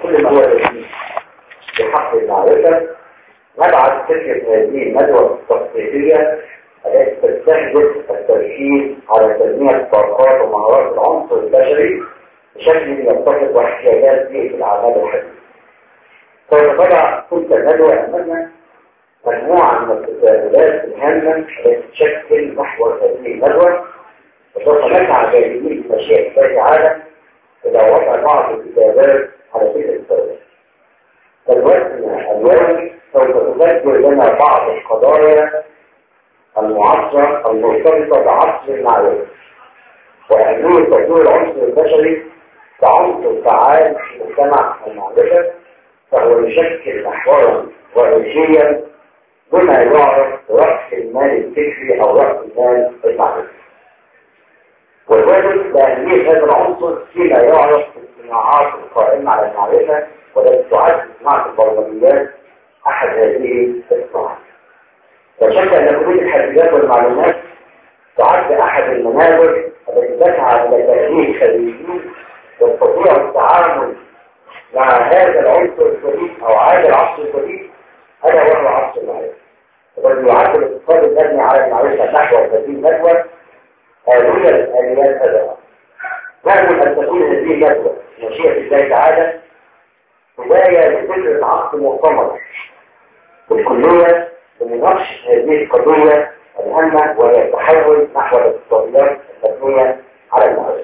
كل ما هو جديد بحق المعرفة. نبعث فكرة هذه الندوة التخطيطية التي تستهدف التركيز على تنمية طاقات ومهارات العنصر البشري بشكل يتفق واحتياجات بيئة الأعمال الحديثة. فنضع كل الندوة أمامنا مجموعة من التساؤلات الهامة التي تشكل محور هذه الندوة، وسوف نسعى جاهزين بمشيئة الله تعالى إلى وضع بعض الكتابات على تلك التساؤلات. الوزن اليومي سوف تذكر لنا بعض القضايا المعاصرة المرتبطة بعصر المعرفة وأهمية تطوير العنصر البشري كعنصر فعال في مجتمع المعرفة، فهو يشكل محورا رئيسيا بما يعرف برأس المال الفكري أو رأس المال المعرفي. والواجب بأهمية هذا العنصر فيما يعرف بالصناعات القائمة على المعرفة، والتي تعد صناعة البرمجيات أحد هذه الصناعات. لا شك أن كلية الحاسبات والمعلومات تعد أحد المنابر التي تسعى إلى تأهيل خريجين يستطيعوا التعامل مع هذا العنصر الجديد أو هذا العصر الجديد، هذا هو عصر المعرفة. والذي يعد الاقتصاد المبني على المعرفة نحو هذه الندوة آلية الآليات هذا. نأمل أن تكون هذه الندوة مشيئة الله تعالى بداية لفكرة عقد مؤتمر في الكلية لمناقشة هذه القضية الهامة وهي التحول نحو الاقتصاديات المبنية على المعرفة.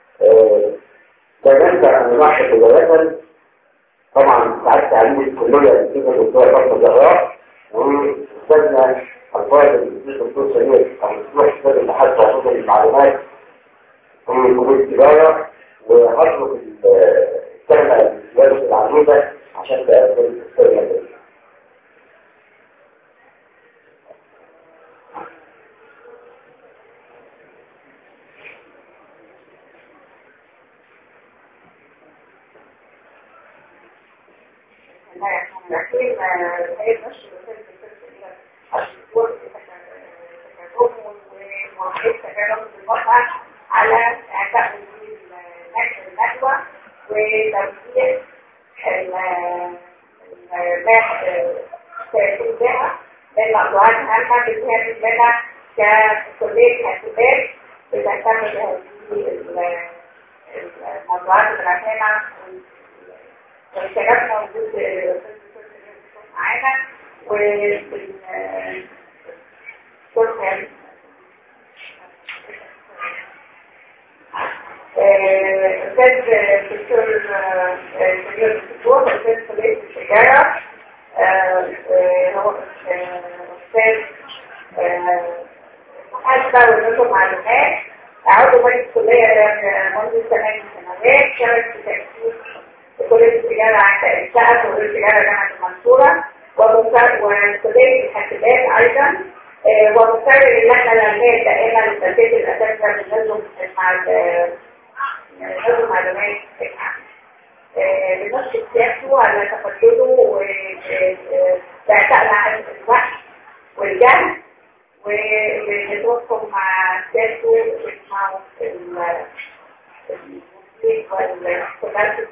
لا ننسى أن نناقش بداية طبعا سعادة تعليم الكلية الدكتورة فاطمة زهراء وأستاذنا الفاضل الدكتور سمير المسؤول أستاذ البحث وحفظ المعلومات في كلية التجارة، وهطلب الكلمة للسيادة العميدة عشان تقدم السؤال. على اعتقاد نشر الندوة وتوزيع الباحث بالموضوعات الهامة بالنسبة لنا ككلية حاسبات بتهتم بهذه الموضوعات الهامة وشرفنا وجود معانا أستاذ دكتور سمير الدكتور أستاذ كلية التجارة، هو أستاذ محاسبة ونظم معلومات، عضو مجلس الكلية منذ 8 سنوات، شارك في تأسيس كلية التجارة عند إنشاء كلية التجارة جامعة المنصورة وكلية الحاسبات أيضا، ومقرر اللجنة العلمية الدائمة لتربية الأساتذة بالنظم معلومات بنشر سياسته على تقدمه وتعتقل عن الوحي والجهل ونتوقف مع سياسته مع المسلمين والتماسك.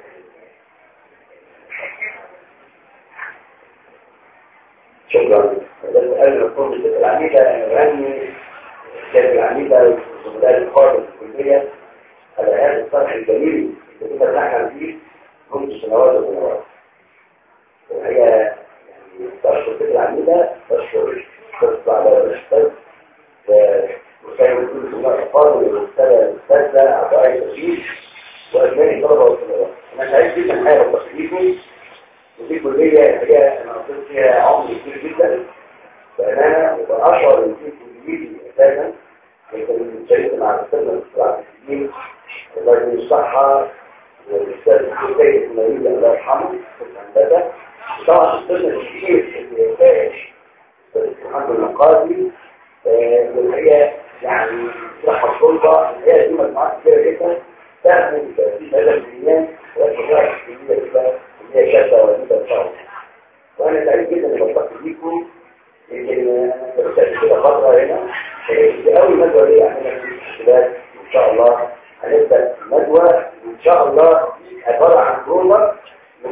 شكرا. أنا أقول للسيد العميدة أن أغني السيد العميدة وزملاء القادة في الكلية على هذا الطرح الجميل اللي كنا بنحكي فيه منذ سنوات وسنوات. وهي يعني تشكر السيد العميدة، تشكر على الأستاذ وكان كل زملاء القادة والأستاذة أعضاء التسجيل وأجمالي الطلبة والطلبات. أنا سعيد جدا حياة وتسجيلكم ودي كلية هي أنا قلت فيها عمر كبير جدا بأمانة، وبأشعر إن في كليتي أساسا يمكن شاركت مع الأستاذ الدكتور عبد الحكيم الله يديله الصحة والأستاذ الدكتور سيد المريض الله يرحمه في الهندسة، وطبعا أستاذنا الكبير في محمد القاضي والحقيقة يعني صحة الطلبة الحقيقة دي مجموعات كبيرة جدا تأخذ في هذا البنيان والمجالات الكبيرة جدا هي شابة وليدة الشعب. وأنا سعيد جدا أن بلتقي بيكم، يمكن بلتقي كده فترة هنا دي أول ندوة ليا عندنا في الشباب، إن شاء الله هنبدأ الندوة إن شاء الله عبارة عن جملة من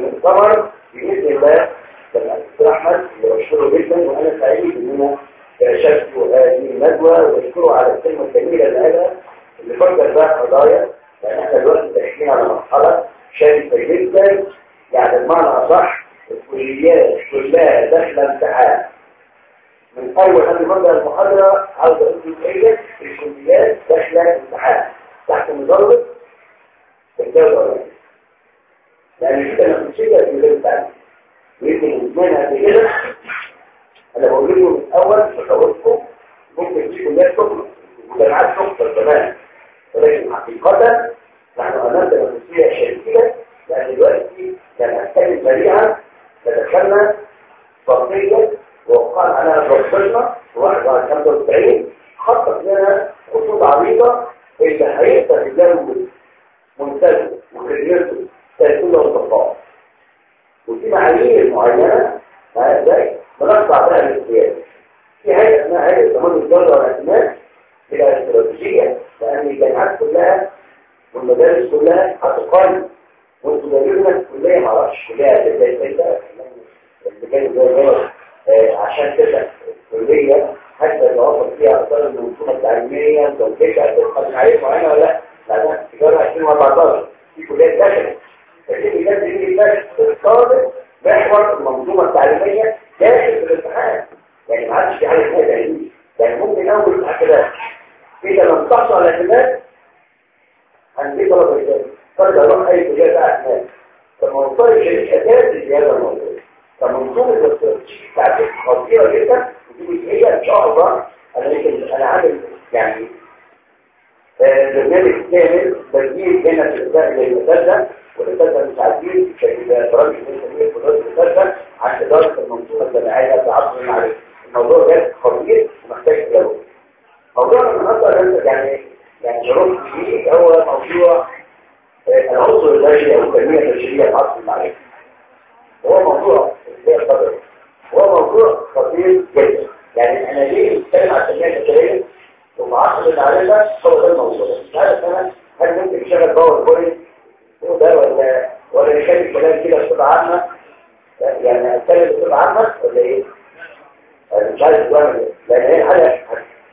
الثمر باذن الله. دكتور احمد بشكره جدا، وانا سعيد ان انا شاركت هذه الندوه، واشكره على الكلمه الجميله اللي قالها اللي فكر بقى قضايا، لان احنا دلوقتي داخلين على مرحله شرسه جدا، يعني بمعنى اصح الكليات كلها داخله امتحان. من اول قبل ما ابدا المحاضره عاوز اقول جزئيه الكليات داخله امتحان تحت مظله الدوله، لان كده انا مش كده في الامتحان يمكن منها قبل كده. انا بقول لكم من اول بشاوركم ممكن في كليات تخلص وجامعات تخلص كمان، ولكن حقيقه نحن امام تنافسيه شديده، لان دلوقتي كان اتكلم سريعا تدخلنا فرضيه ووقعنا عليها بروفيشنال 91 خطط لنا خطوط عريضه اللي هيقدر يجاوب منتجه وكريته تكون له التفاوض، وفي معايير معينه ازاي بنقطع بها الاختيار. في هيئه اسمها هيئه ضمان الدوله والاعتماد الى استراتيجيه، لان الجامعات كلها والمدارس كلها هتقارن، وانتوا جايبين لنا الكليه ما اعرفش كليه عشان كده الكليه حتى توفر فيها اثار المنظومه التعليميه وتوجيهها تبقى معايير معينه ولا لا؟ لان تجاره 2014 في كليات دخلت، لكن بجد دي بتستخدم محور المنظومه التعليميه داخل في الامتحان، يعني ما عادش في حاجه اسمها تعليم. يعني ممكن اول اعتماد اذا لم تحصل على اعتماد عندي طلبه رجال فرد اروح اي كليه بقى اعتماد، فالموضوع شريك اساسي في هذا الموضوع. فمنظومه الاستراتيجيه بتاعتي خطيره جدا، ودي هي ان شاء الله انا عامل يعني برنامج كامل بجيب هنا في الاساتذه والاساتذه المساعدين في برامج التنميه في الاساتذه عن اداره المنظومه الجامعيه في عصر المعرفه. الموضوع ده خطير ومحتاج تجاوب. موضوعنا النهارده يعني ركن فيه هو موضوع العنصر البشري او التنميه البشريه في عصر المعرفه. هو موضوع هو موضوع خطير جدا. يعني انا ليه بتكلم عن التنميه البشريه ومعاصر المعرفه؟ هو ده الموضوع. مش عارف انا هل ممكن يشتغل باور بوينت ده ولا نخلي الكلام كده بصفه عامه؟ يعني اتكلم بصفه عامه ولا ايه؟ انا مش عارف اعمل ايه، لان هي حاجه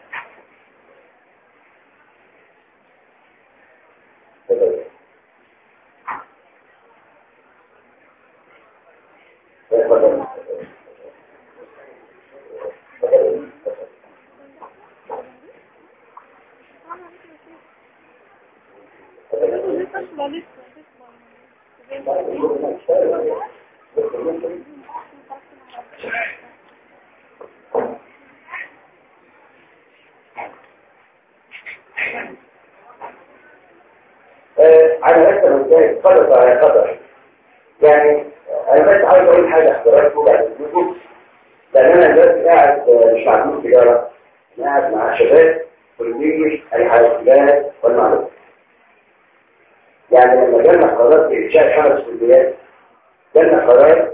انا لسه متضايق قدر على قدر. يعني انا بس عايز اقول حاجه حضراتكم بعد اذنكم، لان انا دلوقتي قاعد مش مع جروب تجاره، انا قاعد مع شباب كليه الحاسبات والمعلومات. يعني لما جالنا قرار بانشاء 5 كليات، جالنا قرار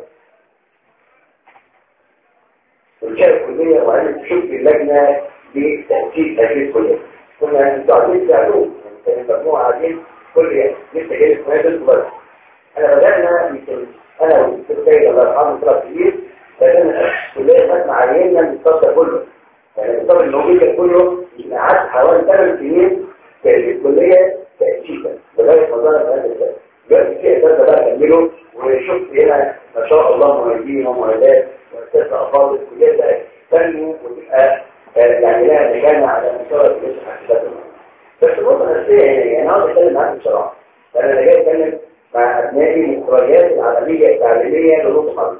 انشاء الكليه وعايز تشوف اللجنه لتاسيس هذه الكليه. كنا مستعدين تعلوم، كان مجموعه قاعدين كل لسه جاي اسمها بس انا بدأنا يمكن انا والدكتور سيد الله يرحمه طلب كبير، بدأنا كلية خدنا عيننا من الصف كله، يعني الصف الموجود كله قعدت حوالي 8 سنين تأسيس كلية تأسيسا لغاية ما ظهرت هذا الكلام. دلوقتي في اساتذه بقى كملوا، وشفت هنا ما شاء الله معيدين ومعيدات واساتذه افاضل كلية بقى تنمو وتبقى يعني لها مكانه على مستوى كلية الحاسبات. بس النقطة الأساسية هنا أنا عاوز أتكلم معاك بصراحة، لأن أنا جاي أتكلم مع أبنائي المخرجات العالمية التعليمية لنقطة حضر.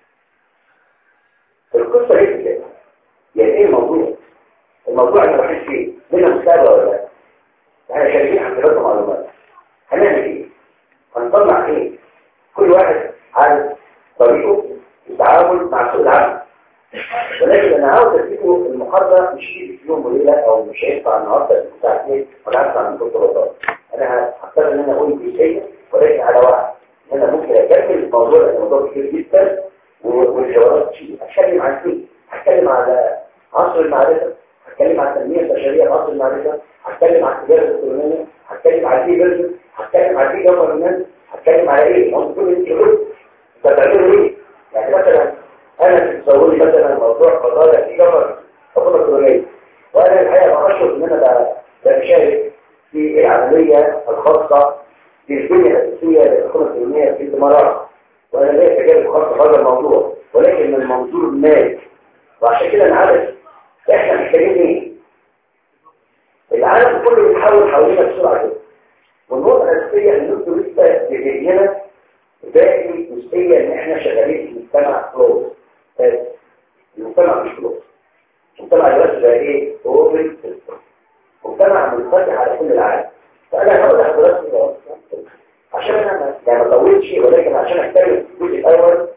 القصة ليه كده؟ يعني إيه الموضوع اللي رايحين فيه؟ لنا مستقبل ولا لا؟ احنا شايفين حسابات ومعلومات. هنعمل إيه؟ هنطلع إيه؟ كل واحد عارف طريقه التعامل مع سوق العمل. ولكن انا عاوز اديكم المحاضره مش في يوم وليله، او مش هينفع النهارده الساعه 2 ولا هينفع عند الدكتور. انا هختار ان انا اقول جزئيه ولكن على وعي ان انا ممكن اكمل الموضوع لان الموضوع كبير جدا والحوارات فيه. هتكلم عن ايه؟ هتكلم على عصر المعرفه، هتكلم عن التنميه البشريه في عصر المعرفه، هتكلم عن التجاره الالكترونيه، هتكلم عن ايه بيزنس، هتكلم عن ايه جوفرنمنت، هتكلم على ايه؟ ممكن تقول الإلكترونية في الإمارات، وأنا ليا تجارب خاصة بهذا الموضوع، ولكن من منظور المال. وعشان كده أنا عارف إحنا محتاجين إيه. العالم كله بيتحول حوالينا بسرعة كده، والنقطة الأساسية إن أنتوا لسه بيجينا باقي جزئية إن إحنا شغالين في مجتمع كلوز. المجتمع مش كلوز، المجتمع دلوقتي بقى إيه؟ أوبن سيستم، مجتمع منفتح على كل العالم. فأنا هقول لحضرتك عشان أنا يعني ما طولتش، ولكن عشان أتكلم في الجزء الأول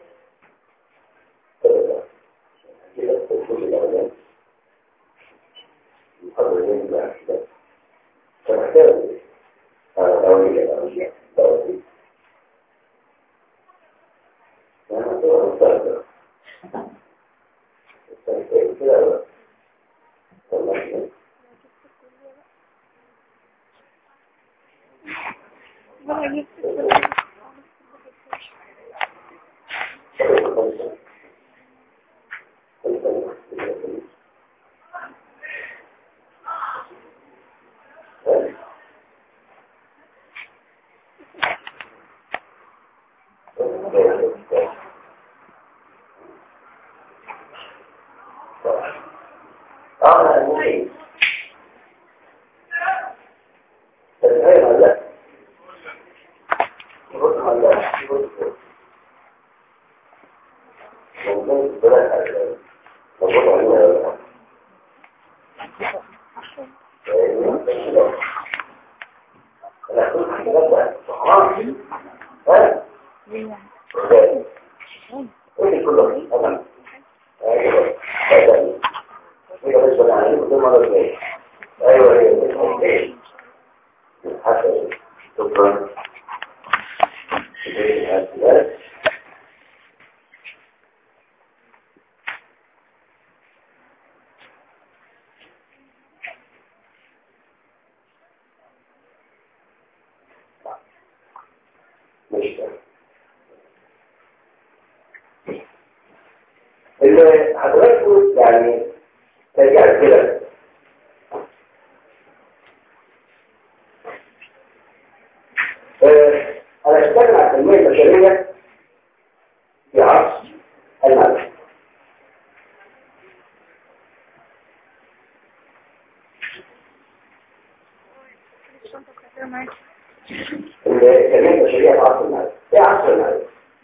كده الجزء الأولاني المحاضرين بقى كده فمحتاج أولية يعني هو مستقبل كده والله اللي حضراتكم يعني ترجع كده انا اشتغل على التنميه البشريه في عصر المعرفه. التنميه البشريه في عصر المعرفه، ايه عصر المعرفه؟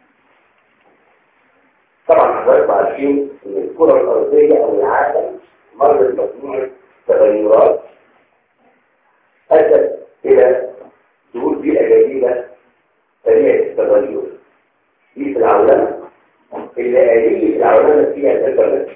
طبعا حضراتكم عارفين ان الكره الارضيه او العالم مر بمجموعه تغيرات ادت الى ظهور بيئه جديده سريعه التغير. بيئه العولمه اللي آلية العولمه فيها الانترنت،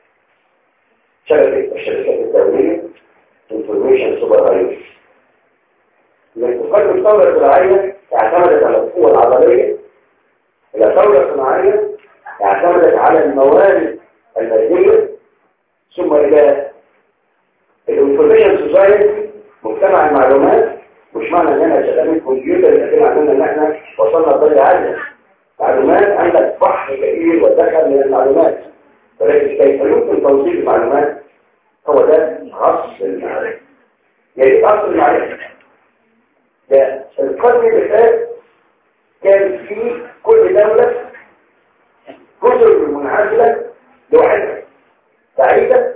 الشركات الدوليه انفورميشن سوبرفايزر. الانتقال من الثوره الزراعيه اعتمدت على القوه العضليه الى ثوره صناعيه اعتمدت على الموارد الماديه، ثم الى الانفورميشن سوسايتي مجتمع المعلومات. مش معنى ان انا شغال كمبيوتر لكن معنى ان احنا وصلنا لدرجه عاليه معلومات، عندك بحر كبير ودخل من المعلومات، ولكن كيف يمكن توصيل المعلومات هو ده عصر المعرفه. يعني عصر المعرفه ده القرن اللي فات كان في كل دوله جزر منعزله لوحدها سعيده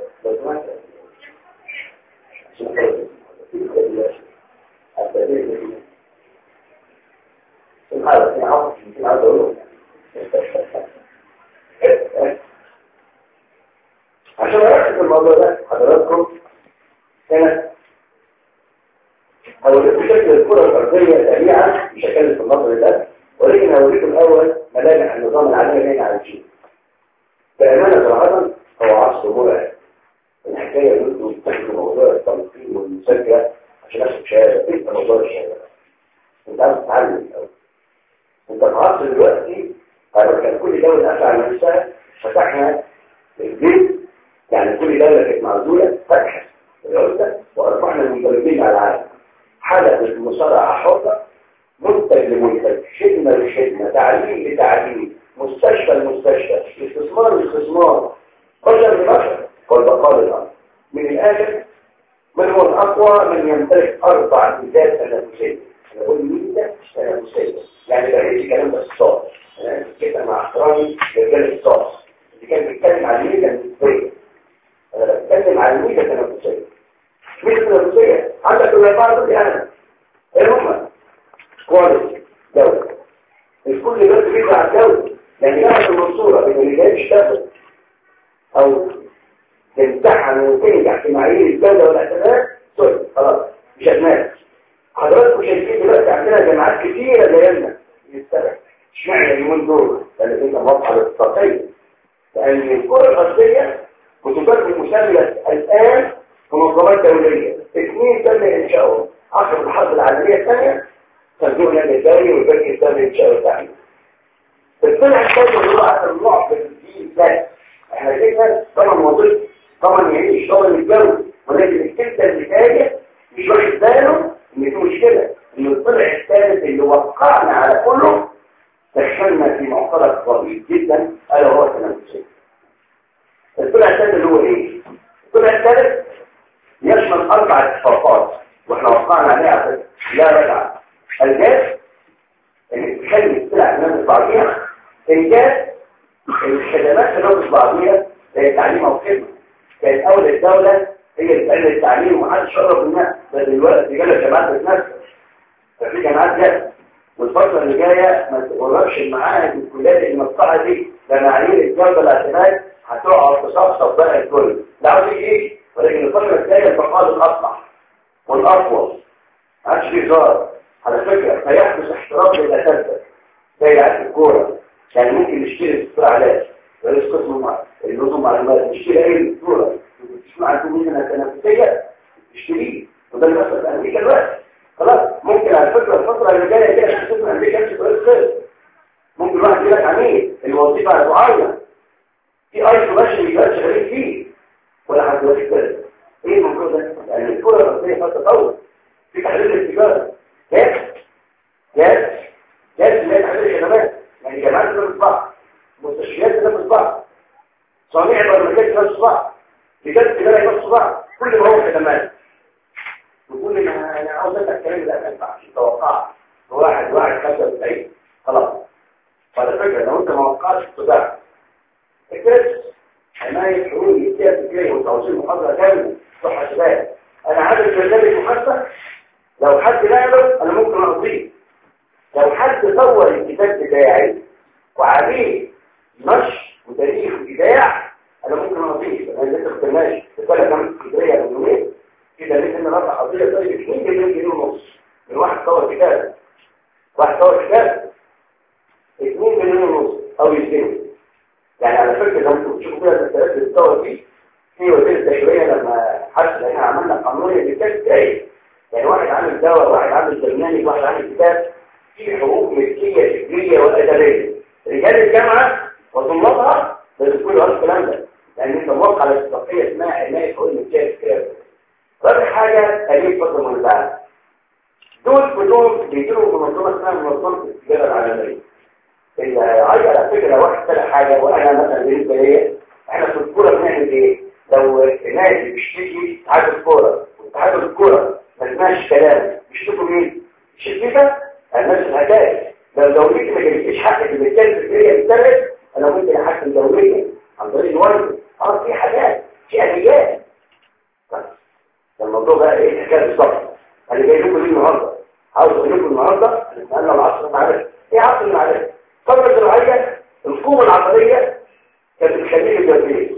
عشان اركز في الموضوع ده حضراتكم هنا هوريكم شكل الكره الارضيه سريعا، مش هتكلم في النظر ده، ولكن هوريكم الاول ملامح النظام العالمي اللي احنا عايشينه. بامانه صراحه هو عصر مرعب. الحكايه ان انتوا بتاخدوا موضوع التنظيم والمذاكره عشان اخد شهاده، انت موضوع الشهاده انت عايز تتعلم الاول. انت في عصر دلوقتي كان كل دوله قافله على نفسها، فتحنا البيت، يعني كل دوله كانت معزوله فتحت العزله وارفعنا المدربين على العالم. حلقه المصارعه حره، منتج لمنتج، خدمه لخدمه، تعليم لتعليم، مستشفى لمستشفى، استثمار لاستثمار، بشر لبشر، والبقاء للارض. من الاخر من هو الاقوى؟ من يمتلك 4 ميزات تنافسيه. انا بقول ميزه تنافسيه يعني بعيد الصوت كده مع احترامي لرجال الصوت اللي كان بيتكلم على الميزه النسبيه. انا بتكلم على الميزه التنافسيه. الميزه التنافسيه عندك الاربعه دول انا ايه هم؟ كواليتي دوله. الكل بس بيرجع على الدوله يعني جامعه المنصوره اللي جاي يشتغل او تمتحن وتنجح في معايير الدوله والاعتماد سوري خلاص مش هتنافس. حضراتكم شايفين دلوقتي عندنا جامعات كتيره زينا يستبع اشمعنى اليومين دول لان انت موقع الاقتصاديه لان الكره الارضيه بتبرر مسميه الان منظمات دوليه 2 تم انشائهم 10 الحرب العالميه الثانيه صندوق النقد الدولي والبنك الدولي انشاء التعليم. الطلع الثاني اللي هو اخر نوع في الدين ده احنا جبنا طبعا وظيفه طبعا يعني الشغل الجوي ولكن الكلمه اللي جايه مش واخد باله ان في مشكله ان الطلع الثالث اللي وقعنا على كله دخلنا في معقده ضئيل جدا الا هو التنافسيه. الطلع الثالث اللي هو ايه؟ الطلع الثالث يشمل 4 اتفاقات واحنا وقعنا عليها لا رجعه. الجاز اللي بتخلي السلع تنافس بعضيها، الجاز الخدمات تنافس بعضيها زي التعليم او الخدمه. كانت اول الدوله هي اللي بتقلل التعليم ومحدش قرب الناس ده دلوقتي جالها جامعات بتنافس. ففي جامعات جت والفتره اللي جايه ما تقربش المعاهد والكليات المقطعه دي بمعايير الجوده الاعتماد هتقع تصفصف بقى الكل. لا عاوز ايه ولكن الفتره الجايه البقاء الاصلح والاطول ما عادش فيه هزار. على فكره هيحدث احتراف للاساتذه زي لعيبه الكوره يعني ممكن نشتري استرعالات رئيس قسم النظم معلومات نشتري ايه الدكتوره تسمع عندكم ميزه تنافسيه تشتريه وده اللي بيحصل في امريكا دلوقتي. خلاص ممكن على فكره الفتره اللي جايه كده هتشوف امريكا مش رئيس قسم ممكن واحد يجي لك عميل الوظيفه هتعين في اي ماشي يبقى شغالين فيه ولا هتوريك كده ايه الموضوع ده؟ يعني الكوره الارضيه فيها تطور في تحليل التجاره جاز اللي هي تحليل الخدمات يعني جامعات تنافس بعض مستشفيات تنافس بعض صانع برمجيات تنافس بعض رجال تجاره ينافسوا بعض كل ما هو خدمات وكل ما انا عاوز اسال الكلام ده ما ينفعش توقع واحد 95 خلاص. وعلى فكره لو انت ما وقعتش الصداع الكريس حمايه حقوق الجهات الفكريه وتوصيل محاضره كامله صحه شباب انا عارف برنامج محاسبه لو حد لعبه انا ممكن اقضيه. لو حد صور الكتاب بتاعي وعليه نشر وتاريخ ايداع انا ممكن اقضيه لان لسه ما اخترناش الثلاث كام اسكندريه من يومين كده لسه انا رافع قضيه طيب 2 مليون جنيه ونص من واحد صور كتاب 2 مليون ونص او يسجنوا يعني على فكره لو انتم بتشوفوا كده الثلاث اللي بتصور دي في وزير التشريع لما حس ان احنا عملنا قانون الكتاب بتاعي يعني واحد عامل دواء واحد عامل برنامج واحد عامل كتاب في حقوق ملكيه فكريه وادبيه رجال الجامعه وطلابها لازم يكونوا هذا الكلام ده لان انت موقع على اتفاقيه اسمها حمايه حقوق الملكيه الفكريه. رابع حاجه تأليف فضل المنازعات دول كلهم بيجروا منظمه اسمها منظمه التجاره العالميه. عايز على فكره واحد ثلاث حاجه وانا مثلا بالنسبه لي احنا في الكوره بنعمل ايه؟ لو نادي بيشتكي اتحاد الكوره واتحاد الكوره ما سمعش كلام بيشتكوا مين؟ الشركه الناس الهدايا لو دولتي ما جابتليش حق في الملكيه الفكريه بالثلث انا ممكن احكم دوليا عن طريق الوالد في حاجات في اليات. الموضوع بقى ايه الحكايه بالظبط انا جاي لكم النهارده عاوز اقول لكم النهارده انا العصر المعرفي ايه عصر المعرفي؟ الثوره الزراعيه القوه العقليه كانت بتخليه الجاذبيه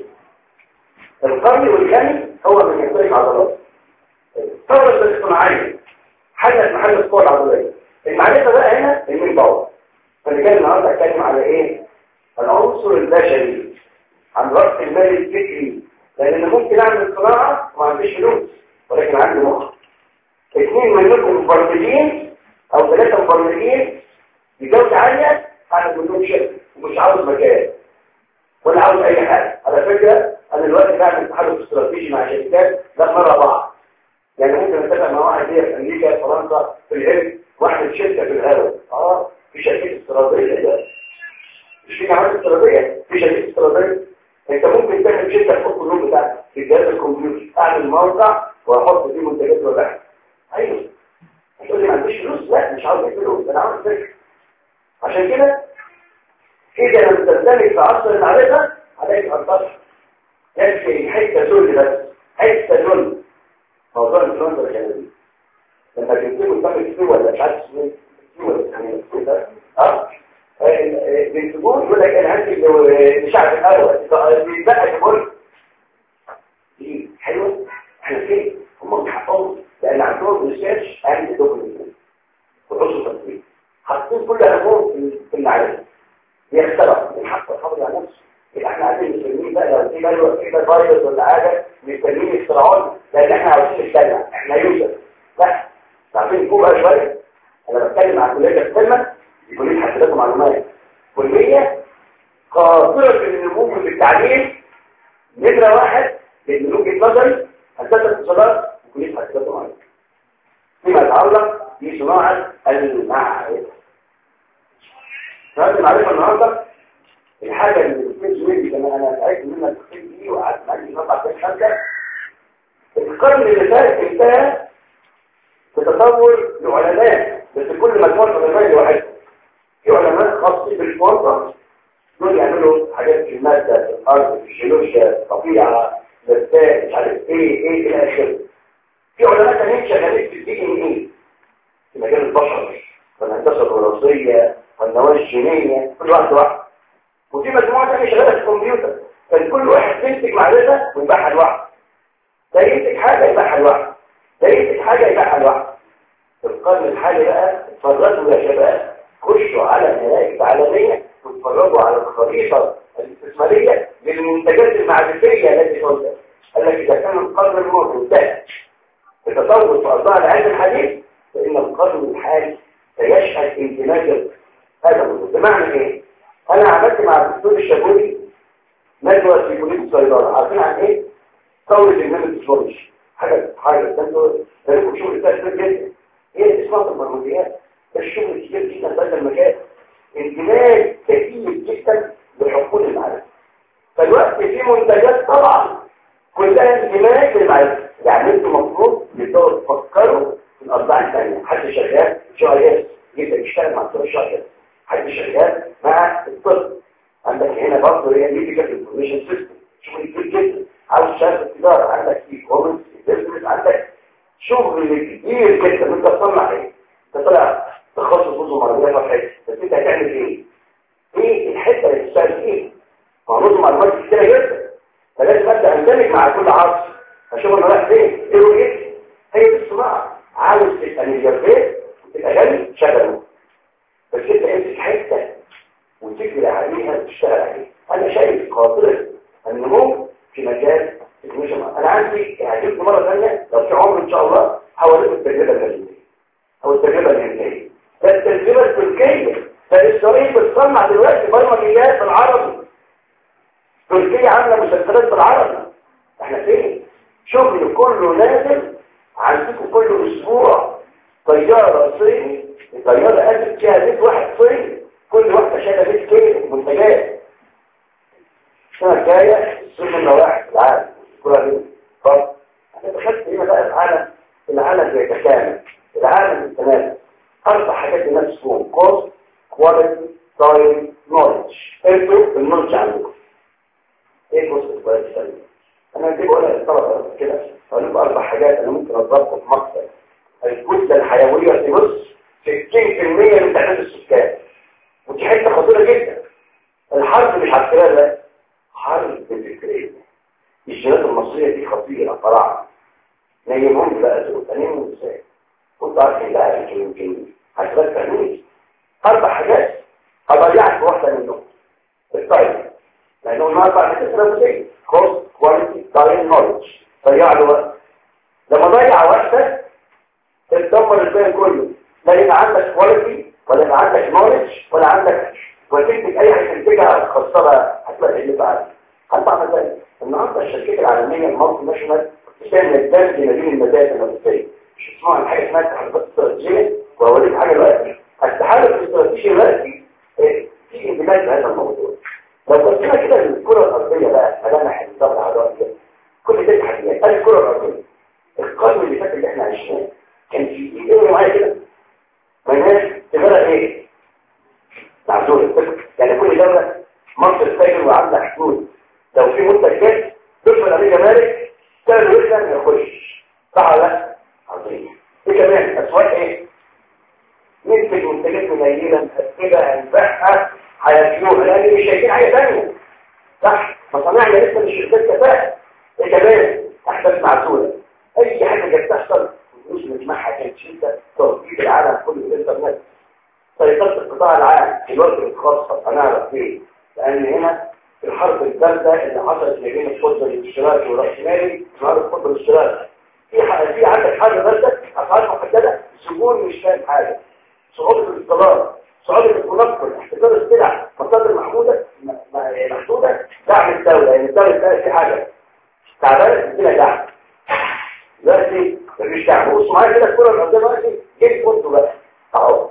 القوي والغني هو من يمتلك عضلات. الثوره الاصطناعيه حلت محل القوه العضليه. المعرفه بقى هنا المين باور. فاللي جاي النهارده اتكلم على ايه؟ العنصر البشري عن راس المال الفكري لان انا ممكن اعمل صناعه وما عنديش فلوس ولكن عندي مخ. 2 منكم مبرمجين او 3 مبرمجين بجوده عاليه انا كلهم شركه ومش عاوز مكان ولا عاوز اي حاجه. على فكره انا دلوقتي بعمل تحالف استراتيجي مع شركات لا مره بعض يعني ممكن اتفق مع واحد في امريكا فرنسا في الهند واحد شركه في الهواء في شركه استراتيجيه ده مش في جامعات استراتيجيه في شركه استراتيجيه انت ممكن تعمل شركه تحط النوم بتاعك في جهاز الكمبيوتر اعمل موقع واحط فيه منتجات وبحث. ايوه هتقول لي ما عنديش فلوس لا مش عاوز فلوس انا عاوز فكره عشان كده إذا لم تندمج في عصر المعرفة عليك أن تصل يكفي حتة ذل بس، حتة ذل. موضوع الإنفلونزا الجنوبية لما تكتبوا الفم فيه ولا مش عارف اسمه فيه ولا بيكتبوه يقول لك أنا عندي الشعب الأول بيتبقى جمهوري دي حلوة. احنا فين؟ هم من حقهم لأن عندهم ريسيرش أهل دوكيومنتيشن وحصوا تطبيق حاطين كل همهم في العالم بيخترع من حق الحافظ على نفسه. يبقى احنا عايزين نسميه بقى لو في فيروس ولا حاجه بنسميه اختراعات لان احنا عاوزين نشتغل احنا يوسف. لا عايزين فوق بقى شويه. انا بتكلم عن كليه الكلمه كليه حاسبات ومعلومات، كليه قاصره في النمو في التعليم نمره واحد من وجهه نظري هندسه اتصالات وكليه حاسبات ومعلومات فيما يتعلق بصناعه المعرفه. صناعه المعرفه النهارده الحاجة اللي بتفيد مني كمان أنا سعيد منها التفيد دي وقعدت معاك نطلع في الحاجة. القرن اللي فات انتهى بتصور لعلماء بس كل مجموعة علماء لوحدهم. في علماء خاصين بالفرصة دول يعملوا حاجات في المادة في الأرض في الجيولوجيا الطبيعة النبات مش عارف ايه إلى آخره. في علماء تانيين شغالين في الدي ان ايه في مجال البشر والهندسة الوراثية والنواة الجينية كل واحد لوحده. وفي مجموعة تانية شغالة في الكمبيوتر كان كل واحد ينتج معرفة ويبيعها لوحده. ده ينتج حاجة يبيعها لوحده، ده ينتج حاجة يبيعها لوحده. في القرن الحالي بقى اتفرجوا يا شباب خشوا على النتائج العالمية واتفرجوا على الخريطة الاستثمارية للمنتجات المعرفية التي تنتج. قال لك إذا كان القرن الماضي انتهى بتطور في أوضاع العلم الحديث فإن القرن الحالي سيشهد اندماج هذا الموضوع. بمعنى إيه؟ أنا عملت مع الدكتور الشابوري ندوة في كلية الصيدلة عارفين عن إيه؟ ثورة النانوتكنولوجي حاجة ده شغل كتير جدا. هي اسمها البرمجيات ده الشغل كتير جدا في هذا المجال اندماج كثير جدا لحقول المعرفة. فالوقت في منتجات طبعا كلها اندماج للمعرفة. يعني انتوا المفروض تبداوا تفكروا في الأرباع الثانية. حد شغال GIS يبدأ يشتغل مع الدكتور GIS، حد شغال مع الطب عندك هنا برضه هي ميديكال انفورميشن سيستم شغل كتير جدا. عاوز شغل التجاره عندك اي كوميرس بزنس عندك شغل كتير جدا. انت تصنع ايه؟ انت طالع تخصص نظم معلومات وحاجات بس انت هتعمل ايه؟ ايه الحته اللي تشتغل فيها؟ ما نظم معلومات كتيره جدا فلازم ابدا اندمج مع كل عصر اشوف انا رايح فين. ايه رؤيتي؟ هي دي الصناعه. عاوز تبقى ملياردير وتبقى غني شغله بس انت امسك حته وتجري عليها وتشتغل عليها. انا شايف خاطره النمو في مجال التكنولوجيا. انا عندي هجيب مره ثانيه لو في عمر ان شاء الله هوريكم التجربه الامريكيه او التجربه الهنديه. ده التجربه التركيه. ده اسرائيل بتصنع دلوقتي برمجيات بالعربي. تركيا عامله مسلسلات بالعربي. احنا فين؟ شغل كله نازل عندكم كل اسبوع طياره صيني الطياره قامت فيها 100 واحد صيني كل واحدة شايلة 100 كيلو منتجات. السنة الجاية السوق النواحي في العالم كلها دي فرق. احنا دخلت هنا بقى العالم بيتكامل. العالم التنافس 4 حاجات الناس فيهم كوست كواليتي تايم نولج. انتوا النولج عندكم ايه كوست كواليتي تايم؟ انا هجيب ولا الطلبة كده اقول لكم 4 حاجات انا ممكن اضربكم في مقصد. الكتلة الحيوية تبص 60% من تعداد السكان ودي حته خطيره جدا. الحرب مش عسكريه بس حرب فكريه. الجينات المصريه دي خطيره فراعنه نيمهم بقى دول نيمهم ازاي؟ كنت عارفين بقى يمكن حسابات فنيه 4 حاجات هضيعك في واحده منهم. التايم لانهم 4 حاجات رئيسيه كوست كواليتي تايم نولج. ضيع له وقت. لما ضيع وقتك تدمر الباقي كله. لا يبقى عندك كواليتي ولا يبقى عندك نولج ولا عندك وتنتج اي حاجه تنتجها خاصه هتلاقي اللي بعد. حتى عمل ذلك النهارده الشركات العالميه المالتي ناشونال بتعمل دمج ما بين المزايا النفسيه. مش اسمها عن حاجه اسمها التحالفات الاستراتيجيه وهوريك حاجه دلوقتي. التحالف الاستراتيجي دلوقتي في اندماج في هذا الموضوع. لو بصينا كده للكره الارضيه بقى ملامح الدوله العربيه كل ده تحديات. ادي الكره الارضيه القرن اللي فات اللي احنا عشناه كان في ايه معايا كده؟ ما الناس تغرق ايه؟ معزول. يعني كل دولة مصر تاجر وعندها حدود، لو في منتجات تدخل عليه جمارك سهل جدا ما يخش. صح ولا لا؟ عظيم. ايه كمان؟ اسواق ايه؟ ننتج منتجات قليله مكتبه هنبيعها هياكلوها لان مش شايفين حاجه ثانيه. صح؟ مصانعنا لسه مش شركات كفاءه. ايه كمان؟ احداث معزوله. اي حاجه كانت تحصل مش نجمعها كانت شركه توظيف العالم كله بالانترنت. سيطره القطاع العام في الوقت الخاصه هنعرف ليه؟ لان هنا الحرب البارده اللي حصلت ما بين القطب الاشتراكي والراسمالي نهار القطب الاشتراكي. في عندك حاجه بارده اسعار محدده، الزبون مش فاهم حاجه. صعوبة الاستقرار، صعوبة التنقل، احتكار السلع، مصادر محدودة، دعم الدولة، يعني الدولة تلاقي في حاجة تعبانة تدينا دعم. دلوقتي مفيش دعم، بصوا معايا كده الكرة الأرضية دلوقتي جيت كنتوا بقى أهو.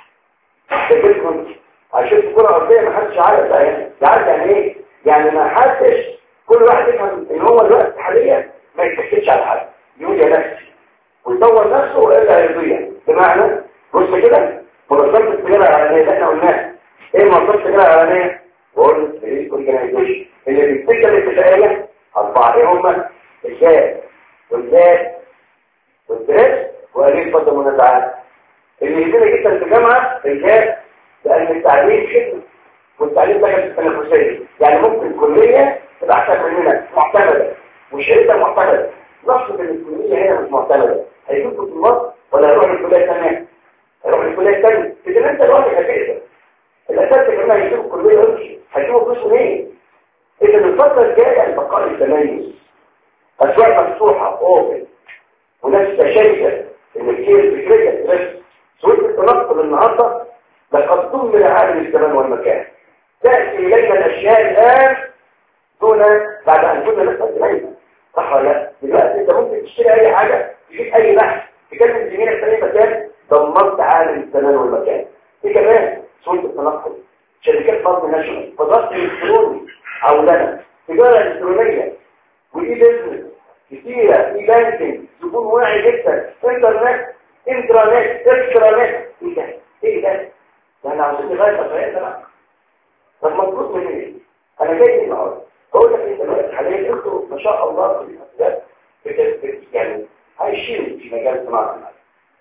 جيت كنتوا عشان الكرة الأرضية ما حدش عارف بقى عارف يعني إيه؟ يعني ما حدش كل واحد يفهم إن هو الوقت حاليا ما يتكلش على حد، يقول يا نفسي ويطور نفسه وإلا هيضيع. بمعنى بص كده منظمة التجارة العالمية اللي احنا قلناها. ايه منظمة التجارة العالمية؟ وقلنا التجارة اورجانيزيشن اللي بيتكلم الاتفاقية 4 ايه هما؟ الجاز والجاز والجاز وقليل فضل المنازعات. اللي يهمنا جدا في الجامعة الجاز لأن التعليم خدمة والتعليم ده كانت تنافسية. يعني ممكن كلية تبقى أحسن مننا معتمدة وشركة معتمدة. نقصد ان الكلية هنا مش معتمدة. هيجيبوا في مصر ولا هيروح الكلية الثانية؟ هيروح الكلية الثانية. إذا أنت الواحد هتقدر الأساس كمان هيجيبوا الكلية ويمشي هيجيبوا فلوس منين؟ إذا الفترة الجاية البقاء التميز أسواق مفتوحة أوبن وناس شركة الملكية الفكرية بس سوية التنقل النهاردة لقد ضمن عالم الزمان والمكان. تأتي إلينا الأشياء الآن دون بعد أن كنا نسأل إلينا. صح ولا لا؟ دلوقتي أنت ممكن تشتري أي حاجة تجيب أي بحث تكلم زميلك في أي مكان دمرت عالم الزمان والمكان. ايه كمان؟ سوية التنقل، شركات مالتي ناشونال، فضاء الكتروني عولنا، تجارة الكترونية ودي بيزنس كتيرة، اي بانكينج، زبون واعي جدا، انترنت، انترانت، اكسترانت. ايه ده؟ ايه ده؟ ده انا عاوزين نغير تصريح ده بقى. طب مطلوب من ايه؟ انا جاي النهارده بقول لك انت دلوقتي حاليا انتوا ما شاء الله في الحسابات يعني عايشين في مجال صناعة المعرفة.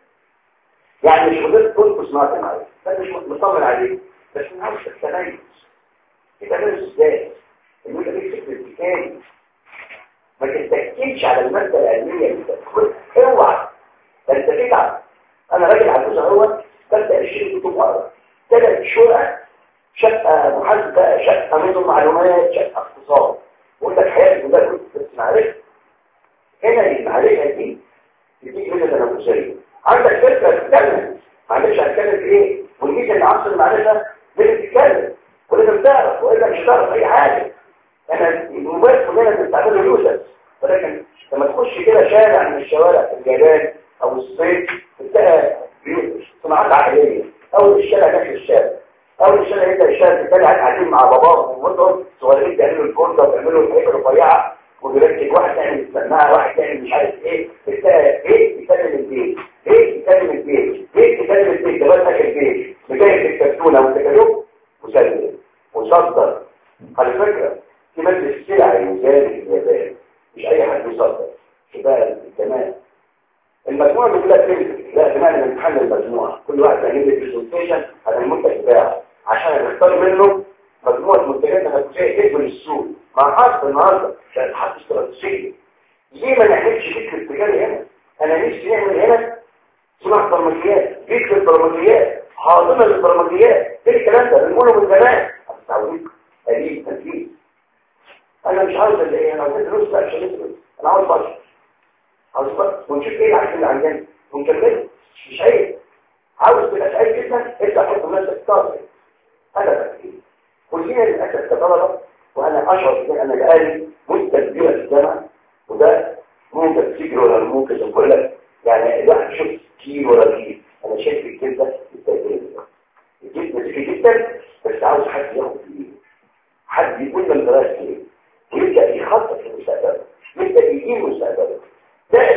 يعني مش قدرت تقول صناعة المعرفة، ده مش مطمن عليه، بس من عاوز التميز. التميز ازاي؟ ان انت ليك فكر ابتكاري ما تتكلش على المادة العلمية اللي انت بتاخدها، اوعى ده انت تتعب. انا راجل عجوز اهوت ببدا 20 كتب ورا 3 شقق، شقه محاسبه، شقه نظم معلومات، شقه اقتصاد، بقول لك حياتي كلها كنت بس معرفه. هنا المعرفه دي بتيجي من التنافسيه. عندك فكره تتكلم معلش هتكلم في ايه؟ والميزه اللي عصر المعرفه لازم تتكلم ولازم تعرف والا مش هتعرف اي حاجه. انا الموبايل كلنا بنستعمله يوسف، ولكن لما تخش كده شارع من الشوارع في الجبال او الصيف تلاقي صناعات عائليه او الشارع داخل الشارع او الشارع انت الشارع الثاني قاعدين مع باباهم وانتم صغيرين بيعملوا الكرده وبيعملوا الحاجات الرفيعه وبيركب واحد يعمل السماعه واحد يعمل مش عارف ايه. ايه يكلم البيت، ايه يكلم البيت، ايه يكلم البيت، ده بقى فاكر البيت بجايه الكرتونه والتكاليف مسلم وصدر. على فكره في مجلس السلع الميزاني في اليابان مش اي حد يصدر شباب كمان. المجموعه اللي كلها تمسك لا بمعنى الامتحان المجموعه كل واحد يعمل لي برزنتيشن على المنتج بتاعه عشان نختار منه مجموعه منتجات هتجي تقبل السوق مع حرف النهارده عشان حرف استراتيجيه. ليه ما نعملش فكر التجاري هنا؟ انا نفسي نعمل هنا صناعه برمجيات، فكر البرمجيات، حاضنه للبرمجيات. ايه الكلام ده بنقوله من زمان هتتعودوا قليل تنفيذ. انا مش عاوز اللي ايه، انا عاوز فلوس بقى عشان ندرس، انا عاوز بشر، عاوز بشر ونشوف ايه العكس اللي عندنا ونكمله. مش عيب، عاوز تبقى سعيد جدا ابدا حط نفسك طاقه. انا بكتير كلنا للاسف كطلبه وانا اشعر ان انا بقالي مده كبيره في الجامعه وده ممكن تجري ولا ممكن تقول لك يعني الواحد يشوف كيل ولا كيل. انا شايف الجلده التأثير الجلد ذكي جدا بس عاوز حد ياخد فيه، حد يقول لنا الدراسه ايه ويبدا يخطط للمستقبل، يبدا يجيب مستقبله. ده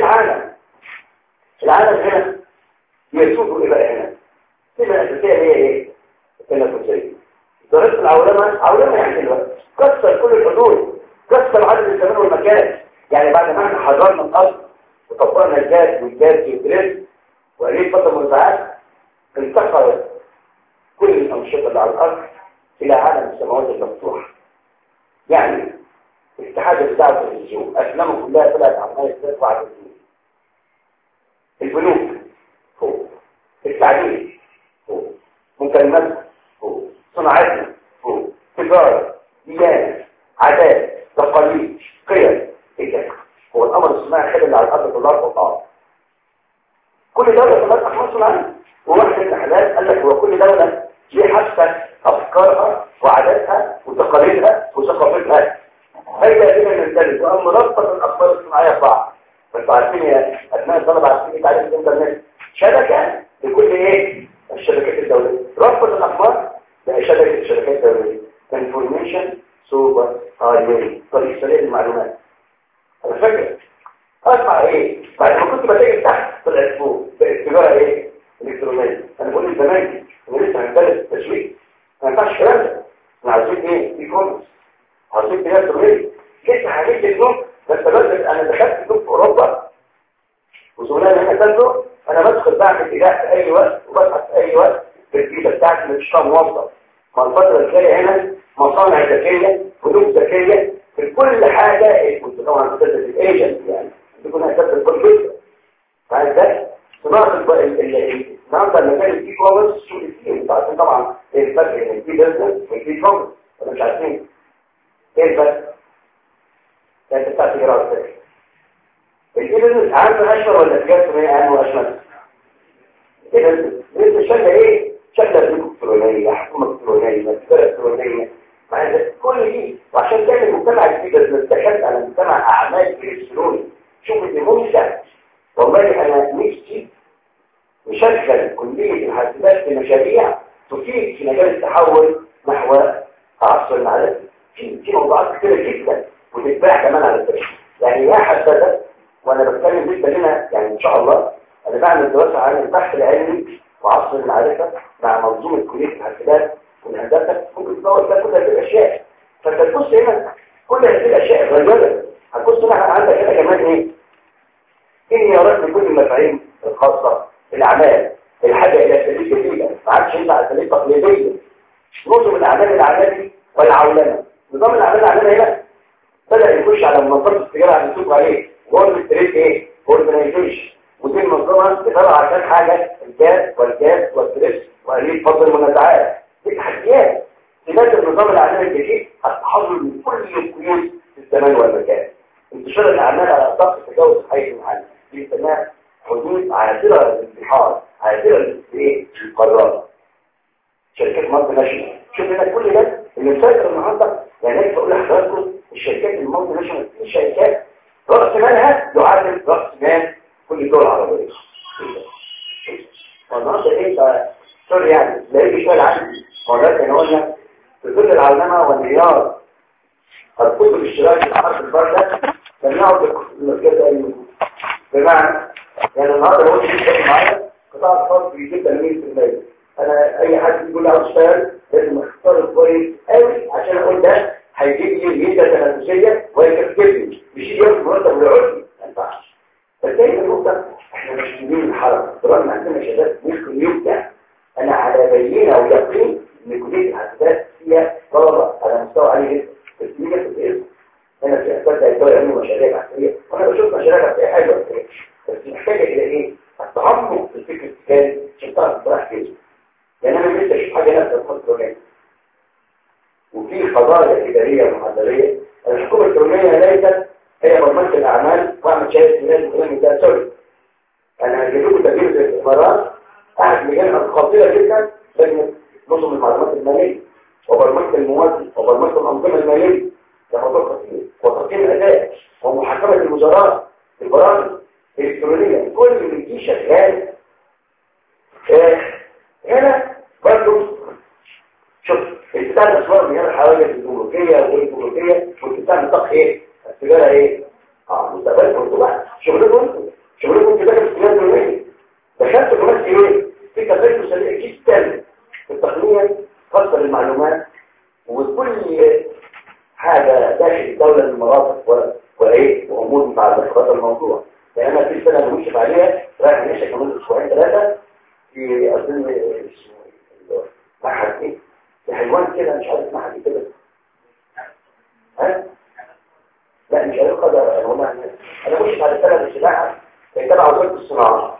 العالم هنا يسوق الى هنا. السمه الاساسيه هي ايه؟ التنافسيه. دراسه العولمه يعني دلوقتي كسر كل الحدود، كسر عدد الزمان والمكان. يعني بعد ما احنا حضرنا الارض وطبقنا الجاز والجاز والجريد وقليل فتره منتهى، انتقلت كل الانشطه اللي على الارض الى عالم السماوات المفتوحه. يعني اتحاد الساعه والتلفزيون افلامه كلها طلعت عماله ترفع التلفزيون. البنوك فوق، التعليم فوق، مكالمات فوق، صناعتنا فوق، تجاره، ديانه، عادات، تقاليد، قيم. ايه ده؟ هو الامر الصناعي خدم على الارض كلها فوق. كل دوله طلعت احمر صناعي. وواحد من الاحلام قال لك هو كل دوله ليه حتى افكارها وعاداتها وتقاليدها وثقافتها. هيدا هنا من الثالث وأما ربط الأخبار الصناعية بعض. فانتوا عارفين يا أبناء الطلبة عارفين تعليم الإنترنت شبكة لكل إيه؟ الشبكات الدولية. ربط الأخبار بقى شبكة الشبكات الدولية. Information Super Highway طريق سريع للمعلومات. أنا فاكر أسمع إيه؟ بعد ما كنت بتاجر تحت طلعت فوق التجارة إيه؟ الإلكترونية. أنا بقول للزمايلي إن لسه هندرس تسويق ما ينفعش الكلام ده. إحنا عايزين إيه؟ إي كوميرس. عايزين بلاد طويل لسه عملت النوم. بس انا دخلت النوم في اوروبا وزملائي هنا كانوا انا بدخل بعمل اتجاه في اي وقت وببحث في اي وقت في الفيزا بتاعتي مش موظف. ما الفتره الجايه هنا مصانع ذكيه، بنوك ذكيه، في كل حاجه. كنت طبعا بتدرس الايجنت يعني تكون هتدرس الكمبيوتر. فازاي صناعه النهارده المجال الاي كوميرس شو كتير. انتوا عارفين طبعا ايه الفرق بين الاي بزنس والاي كوميرس ولا مش عارفين؟ ايه الفرق؟ انت بتاعت تجارة ازاي؟ البيزنس عنده اشهر ولا تجارته هي عنده اشهر؟ البيزنس شكله ايه؟ شكله بنوك الكترونية، حكومة الكترونية، تجارة الكترونية، مع كل دي. وعشان تعمل مجتمع البيزنس دخلت على مجتمع اعمال الكتروني. شوف ان ممتع. والله انا نفسي نشغل كلية الحاسبات في مشاريع تفيد في مجال التحول نحو عصر المعرفة. في موضوعات كتيرة جدا وتتباع كمان على الفكرة. يعني يا حساسة وانا بتكلم بالنسبة لنا يعني ان شاء الله انا بعمل دراسة عن البحث العلمي وعصر المعرفة مع منظومة كلية الحاسبات والهندسة. ممكن تدور ده كل هذه الاشياء. فانت تبص هنا كل هذه الاشياء اتغيرت. هتبص هنا عندك هنا كمان ايه انهيارات لكل المفاهيم الخاصة بالاعمال. الحاجة الى اساليب جديدة ما عادش ينفع اساليب تقليدية. نظم الاعمال العملي والعولمة. نظام الاعمال العملي هنا بدأ يخش على منظمة التجارة على السوق عليه وورد ستريت ايه؟ اورجنايزيشن. ودي المنظمة بتطلع عشان حاجة الجاز والجاز والستريس وقليل فضل المنازعات. دي تحديات. لذلك النظام العالمي الجديد هتحضر من كل القيود في الزمان والمكان. انتشار الاعمال على اساس تجاوز حيز العالم دي بنسميها حدود عاثرة للانتحار، عاثرة للقرارات. شركات مالتي ناشونال. شوف هنا كل ده اللي مسيطر النهارده. يعني بقول لحضراتكم الشركات المالتي ناشونال في شركات راس مالها يعادل راس مال كل الدول العربيه. فالنهارده ايه سوري يعني لا يجي شويه عندي ولكن قلنا في ظل العولمه والانهيار الكتب الاشتراك في الحرب البارده لم يعد المسجد اي بمعنى يعني النهارده لو انت معايا قطاع الخاص بيجيب 80%. انا اي حد يقول لي عاوز اشتغل لازم اختار كويس قوي عشان اقول ده هيجيب لي ميزه تنافسيه ويكسبني مش ياخد مرتب ويقعد ما ينفعش. فالتاني النقطه احنا مش مدين الحركه طبعا عندنا شباب ممكن يبدع. انا على بينه ويقين ان كليه الحاسبات فيها طلبه على مستوى عالي جدا. بس مين ياخد اسم هنا في اسباب ده يعملوا مشاريع بحثيه وانا بشوف مشاريع بحثيه حلوه بس محتاجه الى ايه؟ التعمق في الفكر التجاري عشان تعرف تروح فين. يعني انا لسه اشوف حاجه نفس الخطوه وفي قضايا اداريه ومحلليه. الحكومه الالكترونيه ليست هي برمجه الاعمال واعمل شهاده ميلاد وكلام ده سوري. انا هجيب لكم تدريب في الاستثمارات احد مجالات خطيره جدا لجنه نظم المعلومات الماليه وبرمجه الموازنه وبرمجه الانظمه الماليه. ده موضوع خطير وتقييم الاداء ومحاكمه المزارات البرامج الالكترونيه كل اللي دي شغال. هنا برضه شوف الكتاب الاسمار من هنا الحواجز الجمركيه والجمركيه والكتاب نطاق ايه؟ التجاره ايه؟ مستقبلكم انتوا بقى شغلكم كده في التجاره الدوليه. دخلت كمان ايه؟ في تفاعل سريع جدا في التقنيه وكل حاجة داخل الدولة من المرافق وإيه وأمور متعلقة بالموضوع. يعني أنا في سنة بنشرف عليها رايح نشأ كمان أسبوعين 3 في أظن معهد إيه؟ في حيوان كده مش عارف معهد كده. ها؟ لا مش عارف قدر أنا بنشرف على السنة السباحة تبع وزارة الصناعة.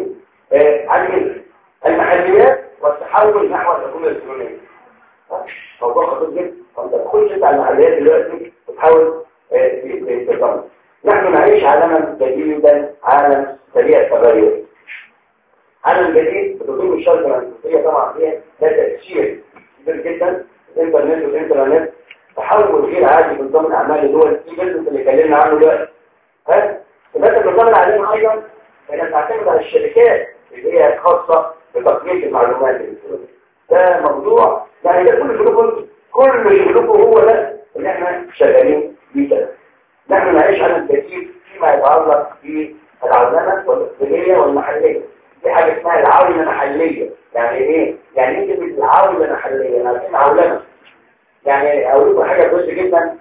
عن المحليات والتحول نحو الحكومة الإلكترونية. موضوع خطير جدا. فانت تخش انت على المحليات دلوقتي وتحاول تتطور. نحن نعيش عالما جديدا، عالم سريع التغير. عالم جديد بتضم الشركه الامريكيه طبعا فيها ده تاثير كبير جدا. الانترنت والانترنت تحول غير عادي في نظام الاعمال اللي هو البيزنس اللي اتكلمنا عنه دلوقتي. بس النظام العالمي ايضا احنا بنعتمد على الشركات اللي هي خاصه بتقنيه المعلومات الالكترونيه. ده موضوع يعني ده كل شغلكم هو ده اللي احنا شغالين بيه كده. نحن نعيش على التركيز فيما يتعلق بالعولمه والاقتصاديه والمحليه. في حاجه اسمها العولمه المحليه. يعني ايه؟ يعني ايه كلمه العولمه المحليه؟ يعني ايه عولمه؟ يعني اقول لكم حاجه كويسه جدا.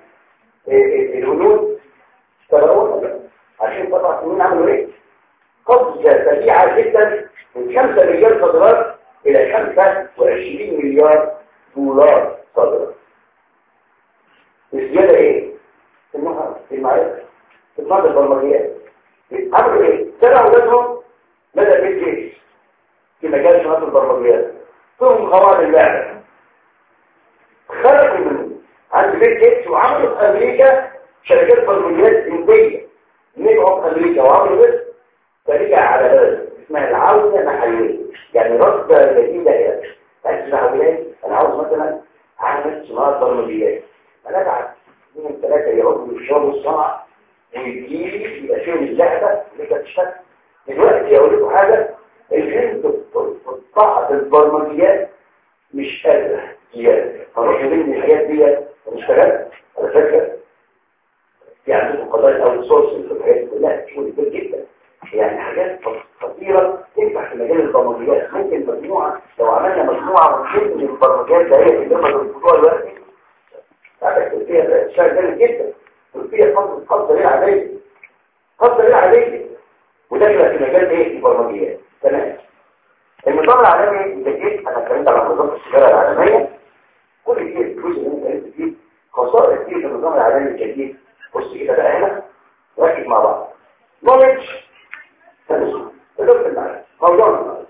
الهنود اشتغلوا عشان 7 سنين عملوا ايه؟ قفزه سريعه جدا من 5 مليار صادرات الى 25 مليار دولار صادرات. الزياده ايه؟ في المعرفه في المادة البرمجيات. عملوا ايه؟ سرعوا اولادهم مدى الجيش في مجال شهادة البرمجيات. ثم قواعد اللعبه خرجوا منه عند بيت جيتس وعملوا في امريكا شركات برمجيات هنديه نجحوا في امريكا وعملوا بس فرجع على بلد اسمها العودة محلية. يعني رصدة جديدة إلى أسمع أولاد أنا عاوز مثلا أعمل صناعة برمجيات. أنا أبعت 2 3 يقعدوا في الشغل والصنعة ويجيلي يبقى فيهم اللعبة اللي كانت تشتغل. دلوقتي أقول لكم حاجة الهند قطاعة البرمجيات مش قادرة زيادة. هنروح نبني الحاجات دي ونشتغل على فكرة في عندكم قضايا الأول سورس في الحاجات دي كلها شغل كبير جدا. يعني حاجات خطيرة تنفع في مجال البرمجيات. ممكن مجموعة لو عملنا مجموعة من البرمجيات ده هي اللي هم الموضوع دلوقتي عندك تركيا شغال جدا. تركيا خاصة غير عادية وداخله في مجال ايه البرمجيات. تمام. النظام العالمي الجديد انا اتكلمت على نظام السيجاره العالميه. كل دي الفلوس اللي انت اتكلمت فيه خسائر كتير في النظام العالمي الجديد. بص كده بقى هنا ركز مع بعض. نولج إدارة المعرفة. موضوعنا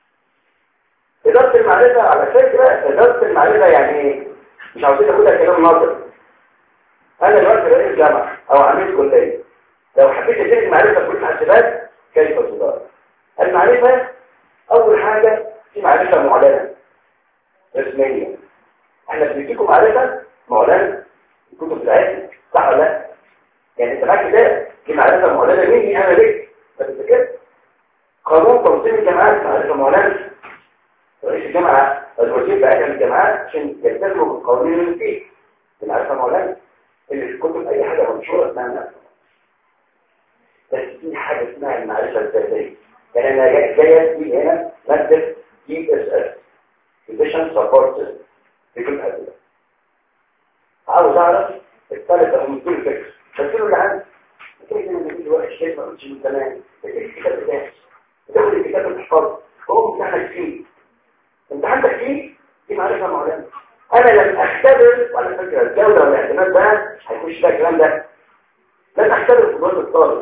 إدارة المعرفة على فكرة إدارة المعرفة يعني ايه؟ مش عاوزين ناخدها كلام نظري. أنا دلوقتي رئيس جامعة أو عميد كلية لو حبيت أدير المعرفة في كل حاسبات كيف تدار؟ المعرفة أول حاجة في معرفة معلنة رسمية. احنا بنديكم معرفة معلنة الكتب بتاعتنا صح ولا لا؟ يعني انت معاك كده في معرفة معلنة مني أنا ليك بس كده. قانون تنظيم الجامعات معرفة معلنة. رئيس الجامعة الوزير بقى من الجامعات عشان يلتزموا بالقوانين اللي فيه المعرفة معلنة اللي في الكتب أي حاجة منشورة اسمها معرفة. بس في حاجة اسمها المعرفة الذاتية. يعني أنا جاية في هنا مادة ESS Efficient Support System في كل هذا. عاوز أعرف الثالثة من كل فكر فكروا اللي عندي كيف أنا بجيب واحد شيء ما قلتش من زمان الكتاب بتاعي تاخد الكتاب الحفاظ هو امتحنك فيه انت عندك فيه دي معرفة معلنة. انا لم اختبر على فكرة الجودة والاعتماد بقى هيخش بقى الكلام ده لن اختبر في ضد الطالب.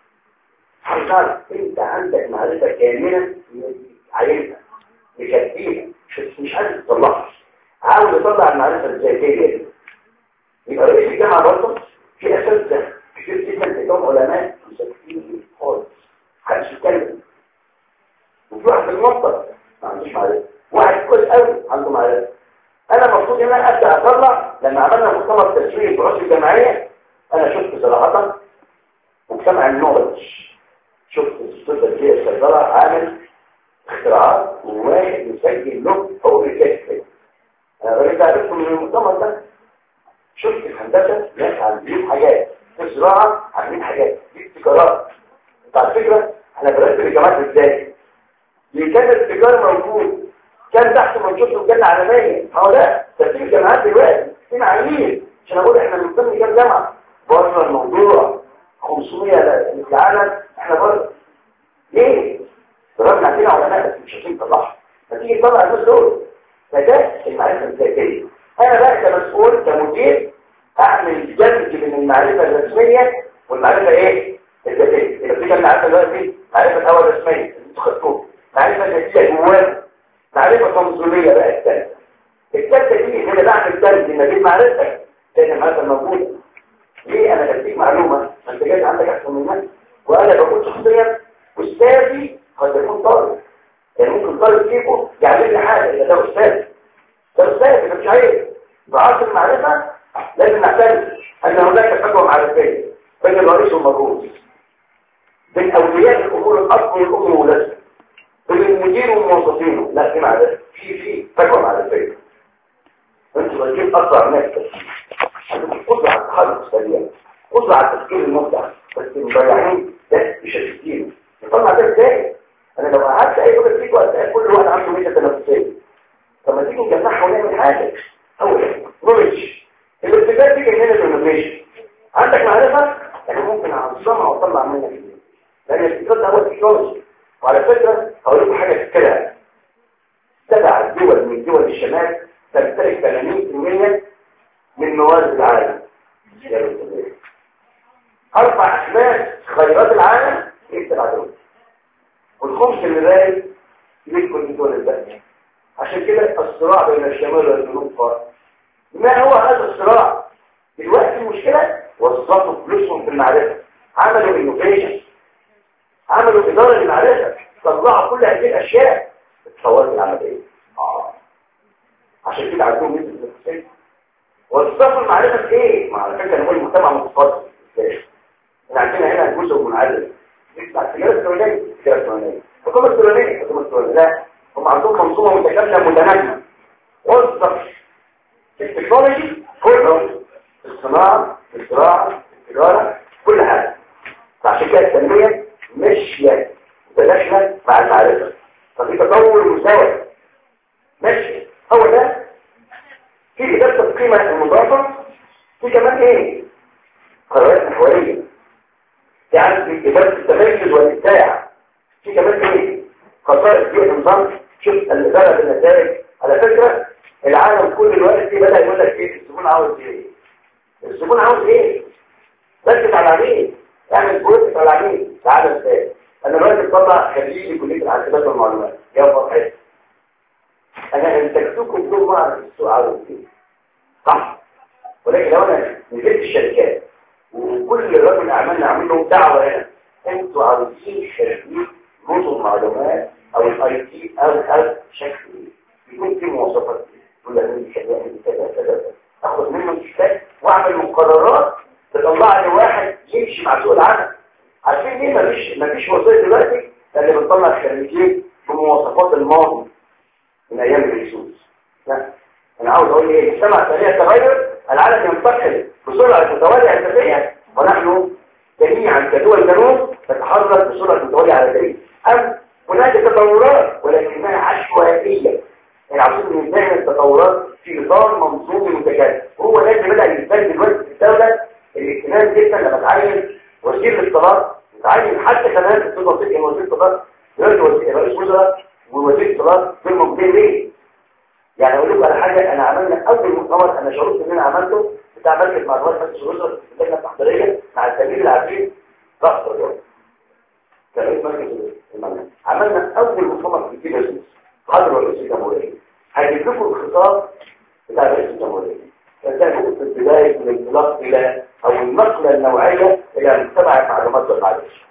هنعرف انت عندك معرفة كاملة عينها مكتبينها مش عايز تطلعها عاوز يطلع المعرفة الذاتية دي. يبقى رئيس الجامعة برضه في اساتذة كتير جدا تكون علماء مساكين خالص محدش يتكلم. وفي واحد بالمنطق ما عندوش معرفة واحد كويس قوي عنده معرفة. انا المفروض ان انا ابدا اطلع لما عملنا مؤتمر تسويق البحوث الجامعيه انا شفت صراحه مجتمع النولج شفت الدكتور الجيه الصيدله عامل اختراعات وواحد مسجل له هو الكاتب. انا غير عرفته من المؤتمر ده. شفت الهندسه ناس عاملين حاجات في الزراعه عاملين حاجات دي ابتكارات. انت على فكره احنا بنرتب الجامعات ازاي؟ اللي كان الابتكار موجود كان تحت منشور الجنة العالمية. هو لا ترتيب الجامعات دلوقتي الجامعه بره الموضوع. 500 في العالم احنا بره. ليه؟ ضربنا عندنا علماء بس مش عارفين نطلعها. فتيجي تطلع الناس دول. فده المعرفه الذاتيه. انا بقى كمسؤول كمدير اعمل جمع بين المعرفه الرسميه والمعرفه ايه؟ الذاتيه. يبقى في كام معرفه دلوقتي؟ معرفه الاول رسميه انتوا خدتوها، معرفه ذاتيه جوانا، معرفه تنظيميه بقى الثالثه. الثالثه دي ان انا بعمل ترجمه ما بين معرفتك لان المعرفه موجوده. ليه انا بديك معلومه ما انت جاي عندك احسن منك، وانا بقول شخصيا استاذي قد يكون طالب، يعني ممكن طالب فيكم يعمل لي حاجه اذا ده استاذ، ده استاذ ده مش عيب. بعصر المعرفه لازم نعترف ان هناك فجوه معرفيه بين الرئيس والمرؤوس، بين اولياء الامور الاب والام والولاد، بين المدير وموظفينه. لا في معرفه، في فجوه معرفيه. انتوا بتجيب اسرع ناس عندكم قدره على التحرك السريع، قدره على التفكير المبدع، بس مضيعين ده مشتتين. نطلع ده ازاي؟ انا لو قعدت اي وقت فيكم هتلاقي كل واحد عنده ميزه تنافسيه. طب ما تيجي نجمعها ونعمل حاجه. اول نولج الابتكار دي جايه من الانوفيشن. عندك معرفه يعني ممكن اعظمها واطلع منها جديد، لان الابتكار ده هو التكنولوجي. وعلى فكره هقول لكم حاجه تذكرها. 7 دول من دول الشمال تمتلك 80% من موارد العالم. 4 أسماء خيرات العالم ايه 7 دول، والخمس اللي باقي لكل دول الباقيه. عشان كده الصراع بين الشمال والجنوب قائم. ما هو هذا الصراع؟ دلوقتي المشكله وظفوا فلوسهم في المعرفه، عملوا انوفيشن، عملوا اداره للمعرفه، طلعوا كل هذه الاشياء اتطورت العمليه. عشان كده عندهم ميزه الاقتصاد. وظفوا المعرفه في ايه؟ مع فكره ان هو المجتمع متقدم. احنا عندنا هنا جزء منعزل بتاع التجاره السوداء، التجاره السوداء الحكومه السوداء لا، هم عندهم منظومه متكامله متناغمه. وظف التكنولوجي كله، الصناعه، الزراعه، التجاره، كل حاجه. فعشان كده التنميه ماشيه متداخله مع المعرفه، ففي تطور مستوى ماشي. هو ده في إدارة القيمة المضافة، في كمان ايه؟ قرارات محورية، يعني في إدارة التميز والإبداع، في كمان ايه؟ خصائص بيئة النظام. شوف الإدارة بالنتائج. على فكرة العالم كل الوقت بدأ يقول لك ايه؟ الزبون عاوز ايه؟ الزبون عاوز ايه؟ ركز على العميل، اعمل بروجكت على العميل. تعالى ازاي؟ انا دلوقتي بطلع خريجي كلية الحاسبات والمعلومات يا فرحتي، انا انتجتكم كل مرة في السوق عاوز ايه؟ صح؟ ولكن لو انا نزلت الشركات وكل رجل اعمال نعمل له دعوه هنا انتوا عاوزين خريج نظم معلومات او الاي تي او شكل يكون في مواصفات تقول لك كذا كذا اخد منه الكتاب واعمل مقررات تطلع لي واحد يمشي مع سوق العمل. عارفين ليه مفيش وظيفه دلوقتي اللي بتطلع خريجين بمواصفات الماضي من ايام الهكسوس؟ لا، انا عاوز اقول ايه؟ المجتمع سريع التغير، العالم ينتقل بسرعه متواليه عالميه، ونحن جميعا كدول الجنوب نتحرك بسرعه متواليه عالميه. هناك تطورات ولكنها عشوائيه، يعني عاوزين نعمل التطورات في اطار منظومي متكامل. وهو ده اللي بدا يتبان دلوقتي في الدوله. الاهتمام جدا لما تعين وزير الاتصالات، تعين حتى كمان الدكتور وزير الاتصالات دلوقتي رئيس وزراء ووزير الاتصالات دول موجودين ليه؟ يعني اقول لكم على حاجه، انا عملنا اول مؤتمر انا شعرت ان انا عملته بتاع مركز معلومات مجلس الوزراء في اللجنه التحضيريه مع الزميل العزيز ضغط الرياض كرئيس مركز المعلومات. عملنا اول مؤتمر في البيزنس حضر رئيس الجمهوريه. هجيب لكم الخطاب بتاع رئيس الجمهوريه، فانتهوا في البدايه من الانطلاق الى او النقله النوعيه الى مجتمع المعلومات والمعرفه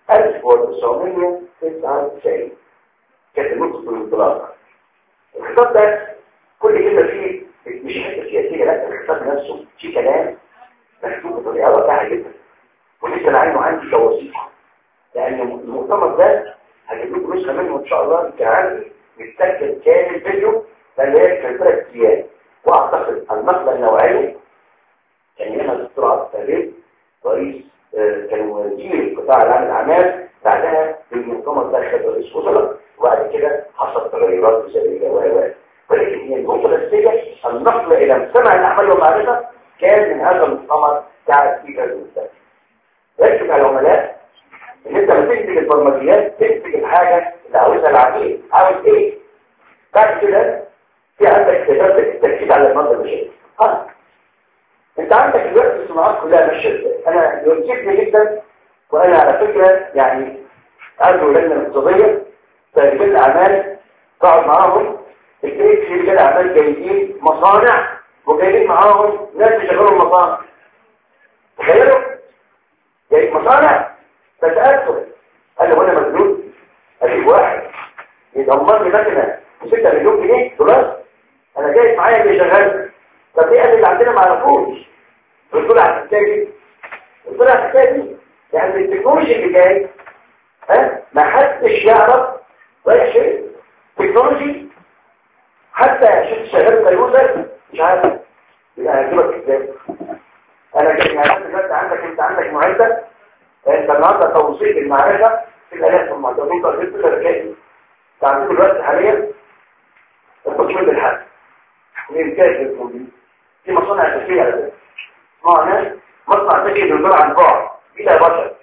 1999 كانت النقطه الانطلاق. الخطاب ده كل كلمة فيه مش حتة سياسية، لا الخطاب نفسه فيه كلام مكتوب بطريقة واضحة جدا، ولسه انا عايزه عندي كوثيقة، لأن المؤتمر ده هجيب لكم نسخة منه إن شاء الله كعادي متسجل كامل فيديو، لأن هي كانت 3 أيام. وأعتقد النقلة النوعية كان هنا الدكتور عبد السلام رئيس كان وزير قطاع العمل الأعمال، بعدها في المؤتمر ده خد رئيس وزراء، وبعد كده حصل تغيرات جذريه ولكن هي النقطه الاساسيه النقل الى مجتمع الاعمال والمعرفه كان من هذا المؤتمر بتاع السيكا المستقبل. ركز على العملاء ان انت لما تنتج البرمجيات تنتج الحاجه اللي عاوزها العميل. عاوز ايه؟ بعد كده في عندك التركيز على الماده البشريه. انت عندك دلوقتي الصناعات كلها ماشيه ازاي؟ انا يعجبني جدا، وانا على فكره يعني ارجو لجنه اقتصاديه فرجال الاعمال تقعد معاهم تلاقي في رجال اعمال جايين مصانع وجايين معاهم ناس بيشغلوا المصانع. تخيلوا جاي مصانع فسالته قال له انا مجنون اجيب واحد يدمر لي مكنه ب6 مليون جنيه دولار؟ انا جايب معايا اللي شغال. طب ايه اللي عندنا ما عرفوش؟ قلت له على الحكايه دي، قلت له على الحكايه دي يعني التكنولوجيا اللي جاي ما حدش يعرف ولا شيء. تكنولوجي حتى شفت شغال كيوزر مش عارف يبقى هجيبك ازاي. انا جاي يعني دلوقتي انت عندك معده، انت النهارده توصيل المعرفه في الالاف المعدودين تقدر شركات تعملوا دلوقتي حاليا التصوير بالحد الانتاج الكلي في مصانع اساسيه على فكره. معناه مصنع ذكي بيدور عن بعد بلا بشر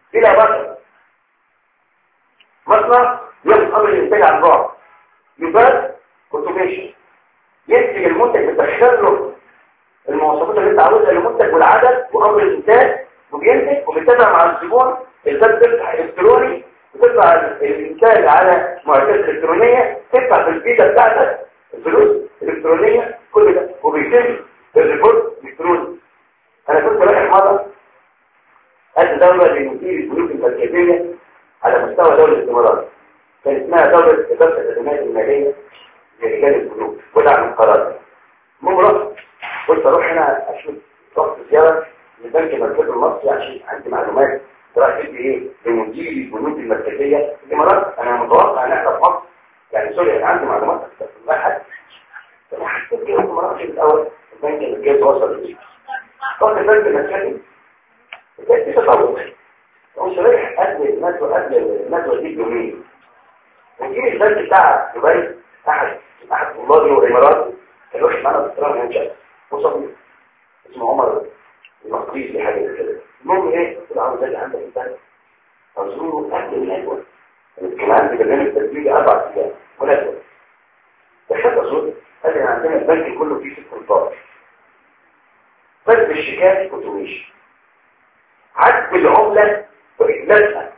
مصنع ياخد امر الانتاج عن بعد يبقى اوتوميشن ينتج المنتج بتدخل له المواصفات اللي انت عاوزها للمنتج والعدد وامر الانتاج وبينتج وبيتابع مع الزبون. الباب بيفتح الكتروني وتدفع الانتاج على معدات الكترونيه، تدفع في الفيزا بتاعتك الفلوس الالكترونيه كل ده وبيتم الريبورت الالكتروني. انا كنت رايح مره قد دوله لمدير البنوك المركزيه على مستوى دوله الامارات، كان اسمها دوله اداره الخدمات الماليه لرجال البنوك ودعم القرار. المهم قلت اروح هنا اشوف ضغط زياره للبنك المركزي المصري عشان عندي معلومات راح تدي ايه لمدير البنوك المركزيه في الامارات. انا متوقع ان احنا في مصر يعني سوري انا عندي معلومات اكتر من واحد. فانا حسيت كده في المراحل الاول البنك المركزي وصل ليه طب البنك المركزي كان في تطور مش رايح قبل الندوه دي بيومين. وجي البنك بتاع دبي احد طلابي والامارات كان واخد معانا دكتوراه منشأ وصل اسمه عمر المقديسي حاجه كده. المهم ايه قلت له عاوز اجي عندك البنك ازوره قبل الندوه. كان عندي برنامج تدريبي 4 ايام وندوه. دخلت ازوره قال لي عندنا البنك كله فيه 6 انفار بس الشيكات اوتوميشن عد العمله واجلالها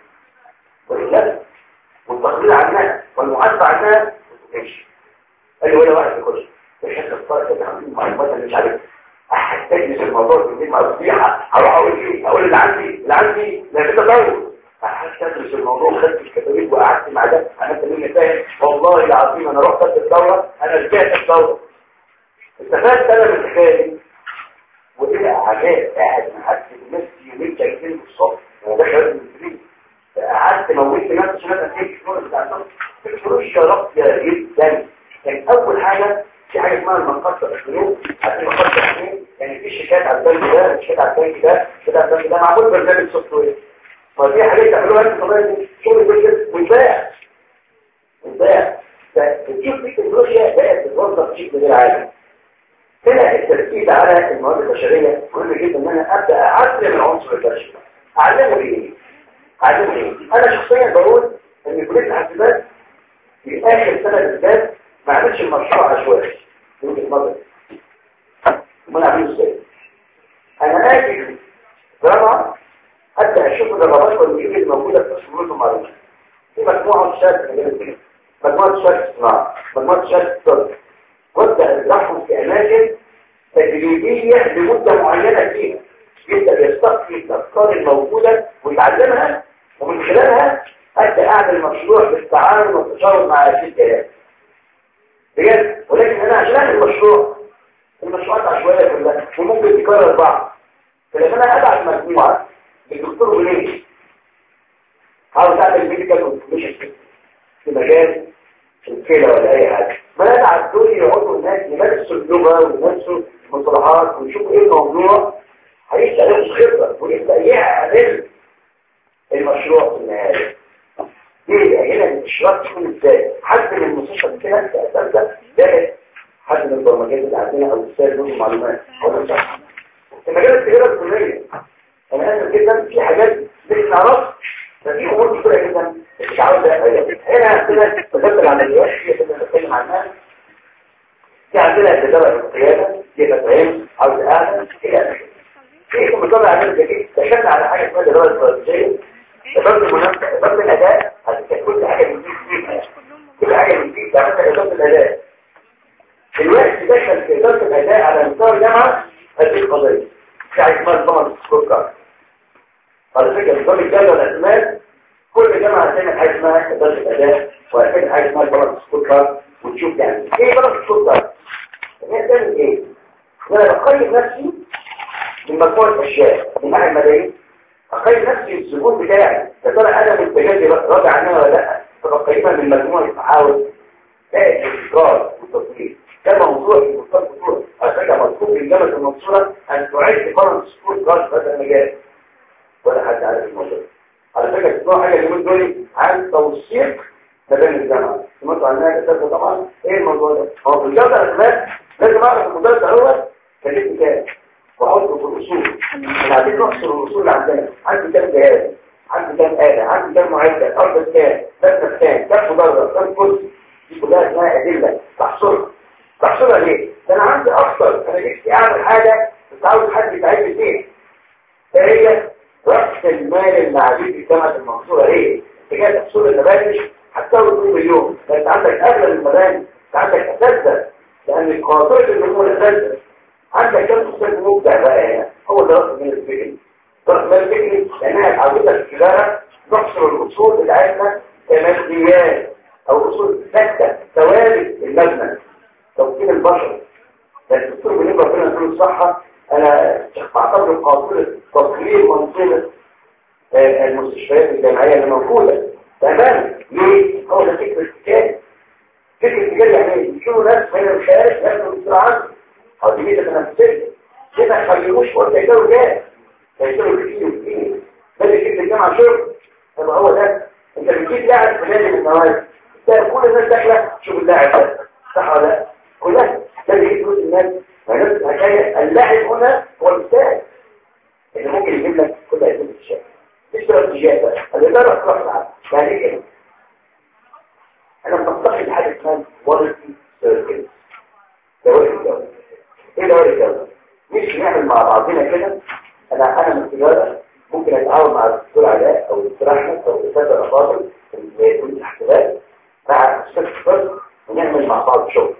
والتقرير عنها والمعدل عنها اوتوميشن. قال لي ولا واحد يخش الحته الصارت اللي عاملين معلومات اللي مش عارف احد تجلس الموضوع في مع الصيحه هروح اقول ايه اقول اللي عندي لا كده ضرب احد تدرس الموضوع خدت الكتالوج وقعدت مع ده انا تمام فاهم والله العظيم انا رحت الدوره انا رجعت الدوره استفدت انا من الحكايه دي. وايه عجائب قاعد محدد نفسي يومين جايين بالصبح ودخلت من الفريق قعدت موتت نفسي عشان اتاكد الشغل بتاع الصبح. الفلوس راقيه جدا. كان اول حاجه في حاجه اسمها المنقصه الفلوس عشان المنقصه يعني في شيكات على البنك ده شيكات على البنك ده كده على البنك ده معمول برنامج سوفت وير. فدي حاجات تعملوها انتوا كمان شغل بيزنس ويتباع فبتشوف في التكنولوجيا بقت بتوظف بشكل غير عادي. هنا التركيز على المواد البشريه مهم جدا ان انا ابدا اعلم العنصر البشري. اعلمه ايه؟ انا شخصيا بقول ان كليه الحاسبات في اخر سنه بالذات ما عملش المشروع عشوائي من وجهه نظري. امال اعمله ازاي؟ انا اجي جامعه ابدا اشوف الرغبات والميول اللي موجوده في الفنون المعلومات. في مجموعه شهادات مجال مجموعه شهادات صناعه مجموعه شهادات طب وابدا ازرعهم في اماكن تجريبيه لمده معينه فيها يبدا يستقي الافكار الموجوده ويتعلمها ومن خلالها ابدا اعمل مشروع بالتعاون والتشاور مع الشركات بجد. ولكن انا عشان اعمل مشروع المشروعات عشوائيه كلها وممكن تكرر بعض. فلما انا ابعت مجموعه للدكتور بنيجي عاوز اعمل ميديكال انفورميشن في مجال الكلى ولا اي حاجه ما ابعت دول يقعدوا الناس يمارسوا اللغه ويمارسوا المصطلحات ويشوفوا ايه الموضوع هيبدا ياخد خبره ويبدا يعمل المشروع في النهايه. دي هنا الاشراك تكون ازاي؟ حد من المستشفى كده اساسا ده حد من البرمجيات اللي عندنا او السائل له معلومات هو صح في مجال التجاره الكليه انا اسف جدا في حاجات مش نعرفها ففي امور كتيره جدا مش عاوز هنا عندنا وزاره العمليات هي اللي بنتكلم عنها في عندنا الاداره القياده دي مفاهيم عاوز اعلى الى في مطلع عمل كده دخلنا على حاجه اسمها الاداره الاستراتيجيه اداره المنافسه اداره الاداء هتكون كل حاجه من دي كل حاجه من دي تعمل اداره الاداء دلوقتي دخل في اداره الاداء على مستوى الجامعه هذه القضيه في حاجه اسمها نظام السكور كارد على فكره نظام الجدول والاسماء كل جامعه هتعمل حاجه اسمها اداره الاداء وهتعمل حاجه اسمها بالانس سكور كارد وتشوف يعني ايه بالانس سكور كارد هي بتعمل ايه؟ انا بقيم نفسي من مجموعه اشياء من ناحيه الماليه اقيم نفسي الزبون بتاعي يا ترى انا منتجاتي راضي عنها ولا لا فبقيمها من مجموعه تعاون الاستقرار والتطوير ده موضوع في مستوى الدكتور على فكره مطلوب من جامعه المنصوره ان تعد بالانس سكور كارد في هذا المجال ولا حد عارف الموضوع على فكره تسمعوا حاجه اليومين دول عن توثيق مباني الجامعه سمعتوا عنها كتابه طبعا ايه الموضوع ده هو في الجوده الاسماء لازم اعرف المدرس الاول كلمه كام واحطه في الاصول وبعدين نحصر الاصول اللي عندي كام جهاز عندي كام آلة عندي كام معدة ارض كام مبنى كام مدرج كام كرسي دي كلها اسمها ادله تحصرها ليه؟ ده انا عندي اكتر انا نفسي اعمل حاجه بس عاوز حد يساعدني فيها فهي رأس المال المعدود في جامعة المنصورة ايه؟ اتجاه تحصيل المباني حتى 2 مليون فانت عندك اغلب المباني انت عندك اساتذه لان قاطره النمو الاساتذه عندك كم استاذ مبدع بقى هنا هو ده راس المال الفكري راس المال الفكري لانها تعودت التجاره نحصر الاصول بتاعتنا كماديات او اصول ثابته ثوابت المبنى توكيل البشر لان الدكتور بنبقى ربنا يديله الصحه انا بعتبر قاطره تطوير منظومه المستشفيات الجامعيه اللي موجوده تمام ليه؟ هو ده فكر التجاري يعني يشوفوا ناس من الخارج ياخدوا الاستراحات او دي ميزه تنافسيه كده ما يخليهوش وقت يجروا جاي يجروا كتير ده اللي في الجامعه شغل يبقى هو ده انت بتجيب لاعب في نادي من النوادي كل الناس داخله تشوف اللاعب ده صح ولا لا؟ كلها ده اللي يجيب فلوس الناس فنفس الحكايه اللاعب هنا هو المستاهل اللي ممكن يجيب لك كل هذه الاشياء استراتيجيات بقى الاداره الصح يعني كده انا بنتقد حاجه اسمها كواليتي سيركل دوائر الجوده ايه دوائر الجوده مش نعمل مع بعضنا كده انا من التجاره ممكن اتعاون مع الدكتور علاء او الدكتور احمد او الاستاذ الافاضل في كل الاحتفال مع الاستاذ الفضل ونعمل مع بعض شغل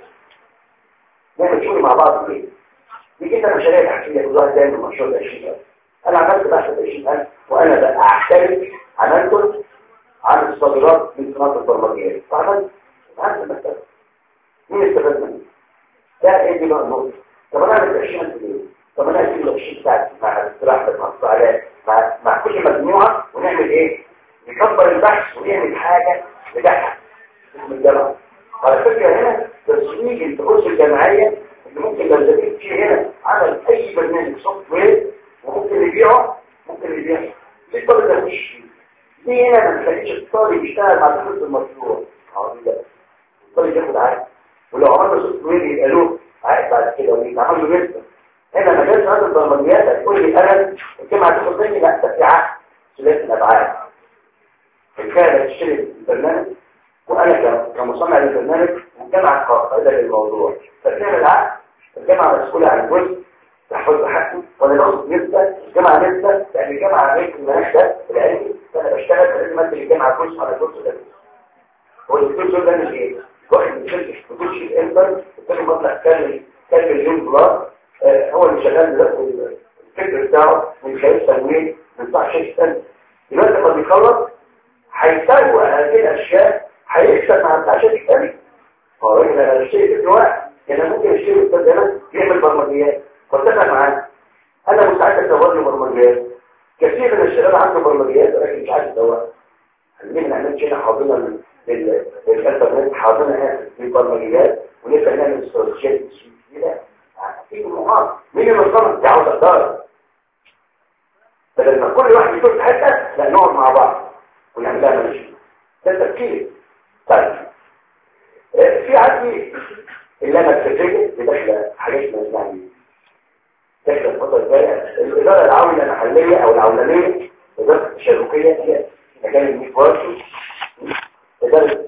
نعمل شغل مع بعض ليه دي كده مشاريع تحكيميه كل واحد يعمل مشروع ب 20000 انا عملت بحث ب 20000 وانا بقى احترف عملته عن الصادرات من صناعه البرمجيات فعملت المكتبه مين استفاد منه ده ايه دي بقى النقطه طب انا اعمل 20000 ليه طب انا اجيب ال 20 بتاعتي مع الاستراحه مع الصعالات مع كل مجموعه ونعمل ايه نكبر البحث ونعمل حاجه نجحها اسم الجامعه على فكره هنا تسويق البحوث الجامعيه اللي ممكن لو زميل فيه هنا عمل اي برنامج سوفت وير وممكن يبيعه ليه الطالب ده مش ليه هنا ما تخليش الطالب يشتغل مع فكره المشروع لا الطالب ياخد عقد ولو عملنا سوفت وير يبقى له عقد بعد كده ويتعمل له نسبه هنا مجال هذه البرمجيات هتقول لي انا الجامعه تاخد مني لا ده في عقد ثلاثي الابعاد الكاله تشتري البرنامج وانا كمصنع للبرنامج والجامعه قائده للموضوع فبنعمل عقد الجامعه مسؤوله عن جزء تحفظ حقي وانا باخد نسبه الجامعه نسبه لان الجامعه عملت المناهج ده العلمي فانا بشتغل لازم ادي الجامعه جزء على جزء ده هو الجزء ده مش ايه واحد من شركه بتخش الانتر بتاخد مبلغ كام مليون دولار هو اللي شغال دلوقتي الفكر بتاعه من خلال تمويل من بتاع شركه دلوقتي لما بيخلص هيسوق هذه الاشياء هيكسب مع بتاع شركه ثانيه هو الراجل انا اشتري فكر واحد يعني ممكن اشتري استاذ هنا يعمل برمجيات واتفق معاه انا مستعد ادور له برمجيات كثير من الشباب عنده برمجيات ولكن مش عايز يدور ليه ما نعملش هنا حاضنه للانترنت حاضنه للبرمجيات ونبدا نعمل استراتيجيات كده في المحاضره مين المنظمه دي عاوز اداره بدل ما كل واحد يشوف حته لا نقعد مع بعض ونعملها ماشي ده التفكير طيب في عندي اللي انا بتفكر بداخل حاجات يعني داخل الفتره الجايه المحليه او العولميه، اداره التشاركيه هي مكان الميكروفون، اداره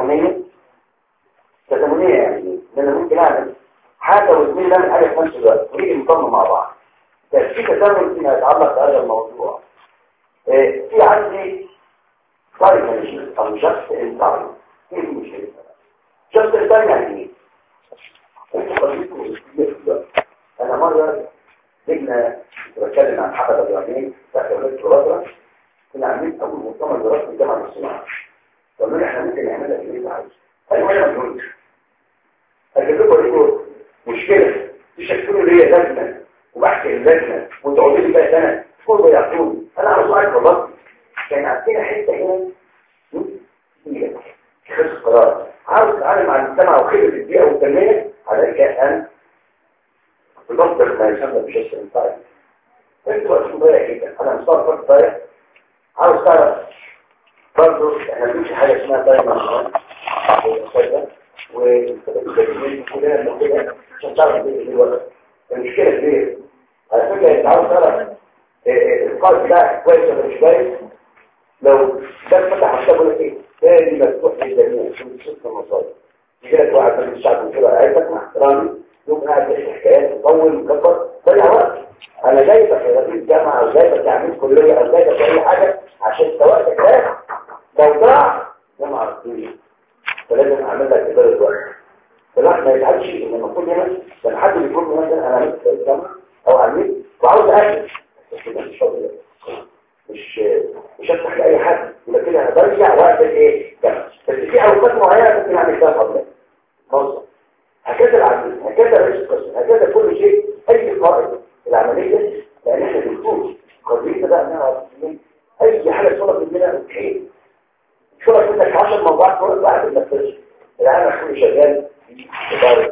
تزامنيه يعني ان انا ممكن اعمل حاجه واثنين نعمل حاجه في نفس الوقت ونيجي نصمم مع بعض. في تزامن فيما يتعلق بهذا الموضوع. في عندي طيب مانجمنت او شخص انسان. ايه المشكله؟ شخص انسان يعني ايه؟ انتوا قضيتكم انا مره جبنا بتكلم عن حفله اليومين بتاعت الدراسه، كنا عاملين اول مؤتمر دراسي في جامعه الصناعه. قالوا احنا ممكن نعملها في البيت عادي. ايوه انا ما قلتش. اجيب لكم مشكله تشكلوا لي لجنه وبحكي اللجنه وتقعدوا لي بقى سنه تقولوا يعطوني انا عاوز اعرف بالظبط. كان عندنا حته هنا هي خص قرار عاوز اتعامل مع المجتمع وخبره البيئه والتنميه عليك ان تدبر ما يسمى بشكل انتاج. انت وقت مضيع جدا، انا مستوى وقت ضايع. عاوز تعرف برضه احنا بنمشي حاجه اسمها دايما كلنا عشان تعرف ايه دلوقتي. المشكله كبيره على فكره. انت عاوز تعرف القلب ده كويس ولا مش كويس؟ لو ده فتح حساب ولا ايه؟ تاني مفتوح للجميع في ست مصادر. يجي لك واحد من الشعب وكده عايزك مع احترامي يوم قاعد يحكي حكايات تطول وكبر ضيع وقت. انا جايبك يا رئيس جامعه او جايبك تعميد كليه او جايبك في اي حاجه عشان وقتك ده لو ضاع جامعه الدنيا. فلازم اعمل لك اداره وقت. فالواحد ما يتعبش ان المفروض هنا كان حد بيقول لي مثلا انا عملت في الجامعه او عملت وعاوز اكل بس كده مش فاضي. مش هفتح لاي حد يبقى كده هضيع وقت ايه كمان. بس في اوقات معينه ممكن اعمل فيها قبل موظف. هكذا العمل، هكذا رئيس القسم، هكذا كل شيء. اي قائد العمليه لان احنا دكتور قضيتنا بقى نعرف اي حاجه طلب مننا اوكي. شو لك انك 10 موضوعات كل واحد بنفسه. العالم كله شغال في اداره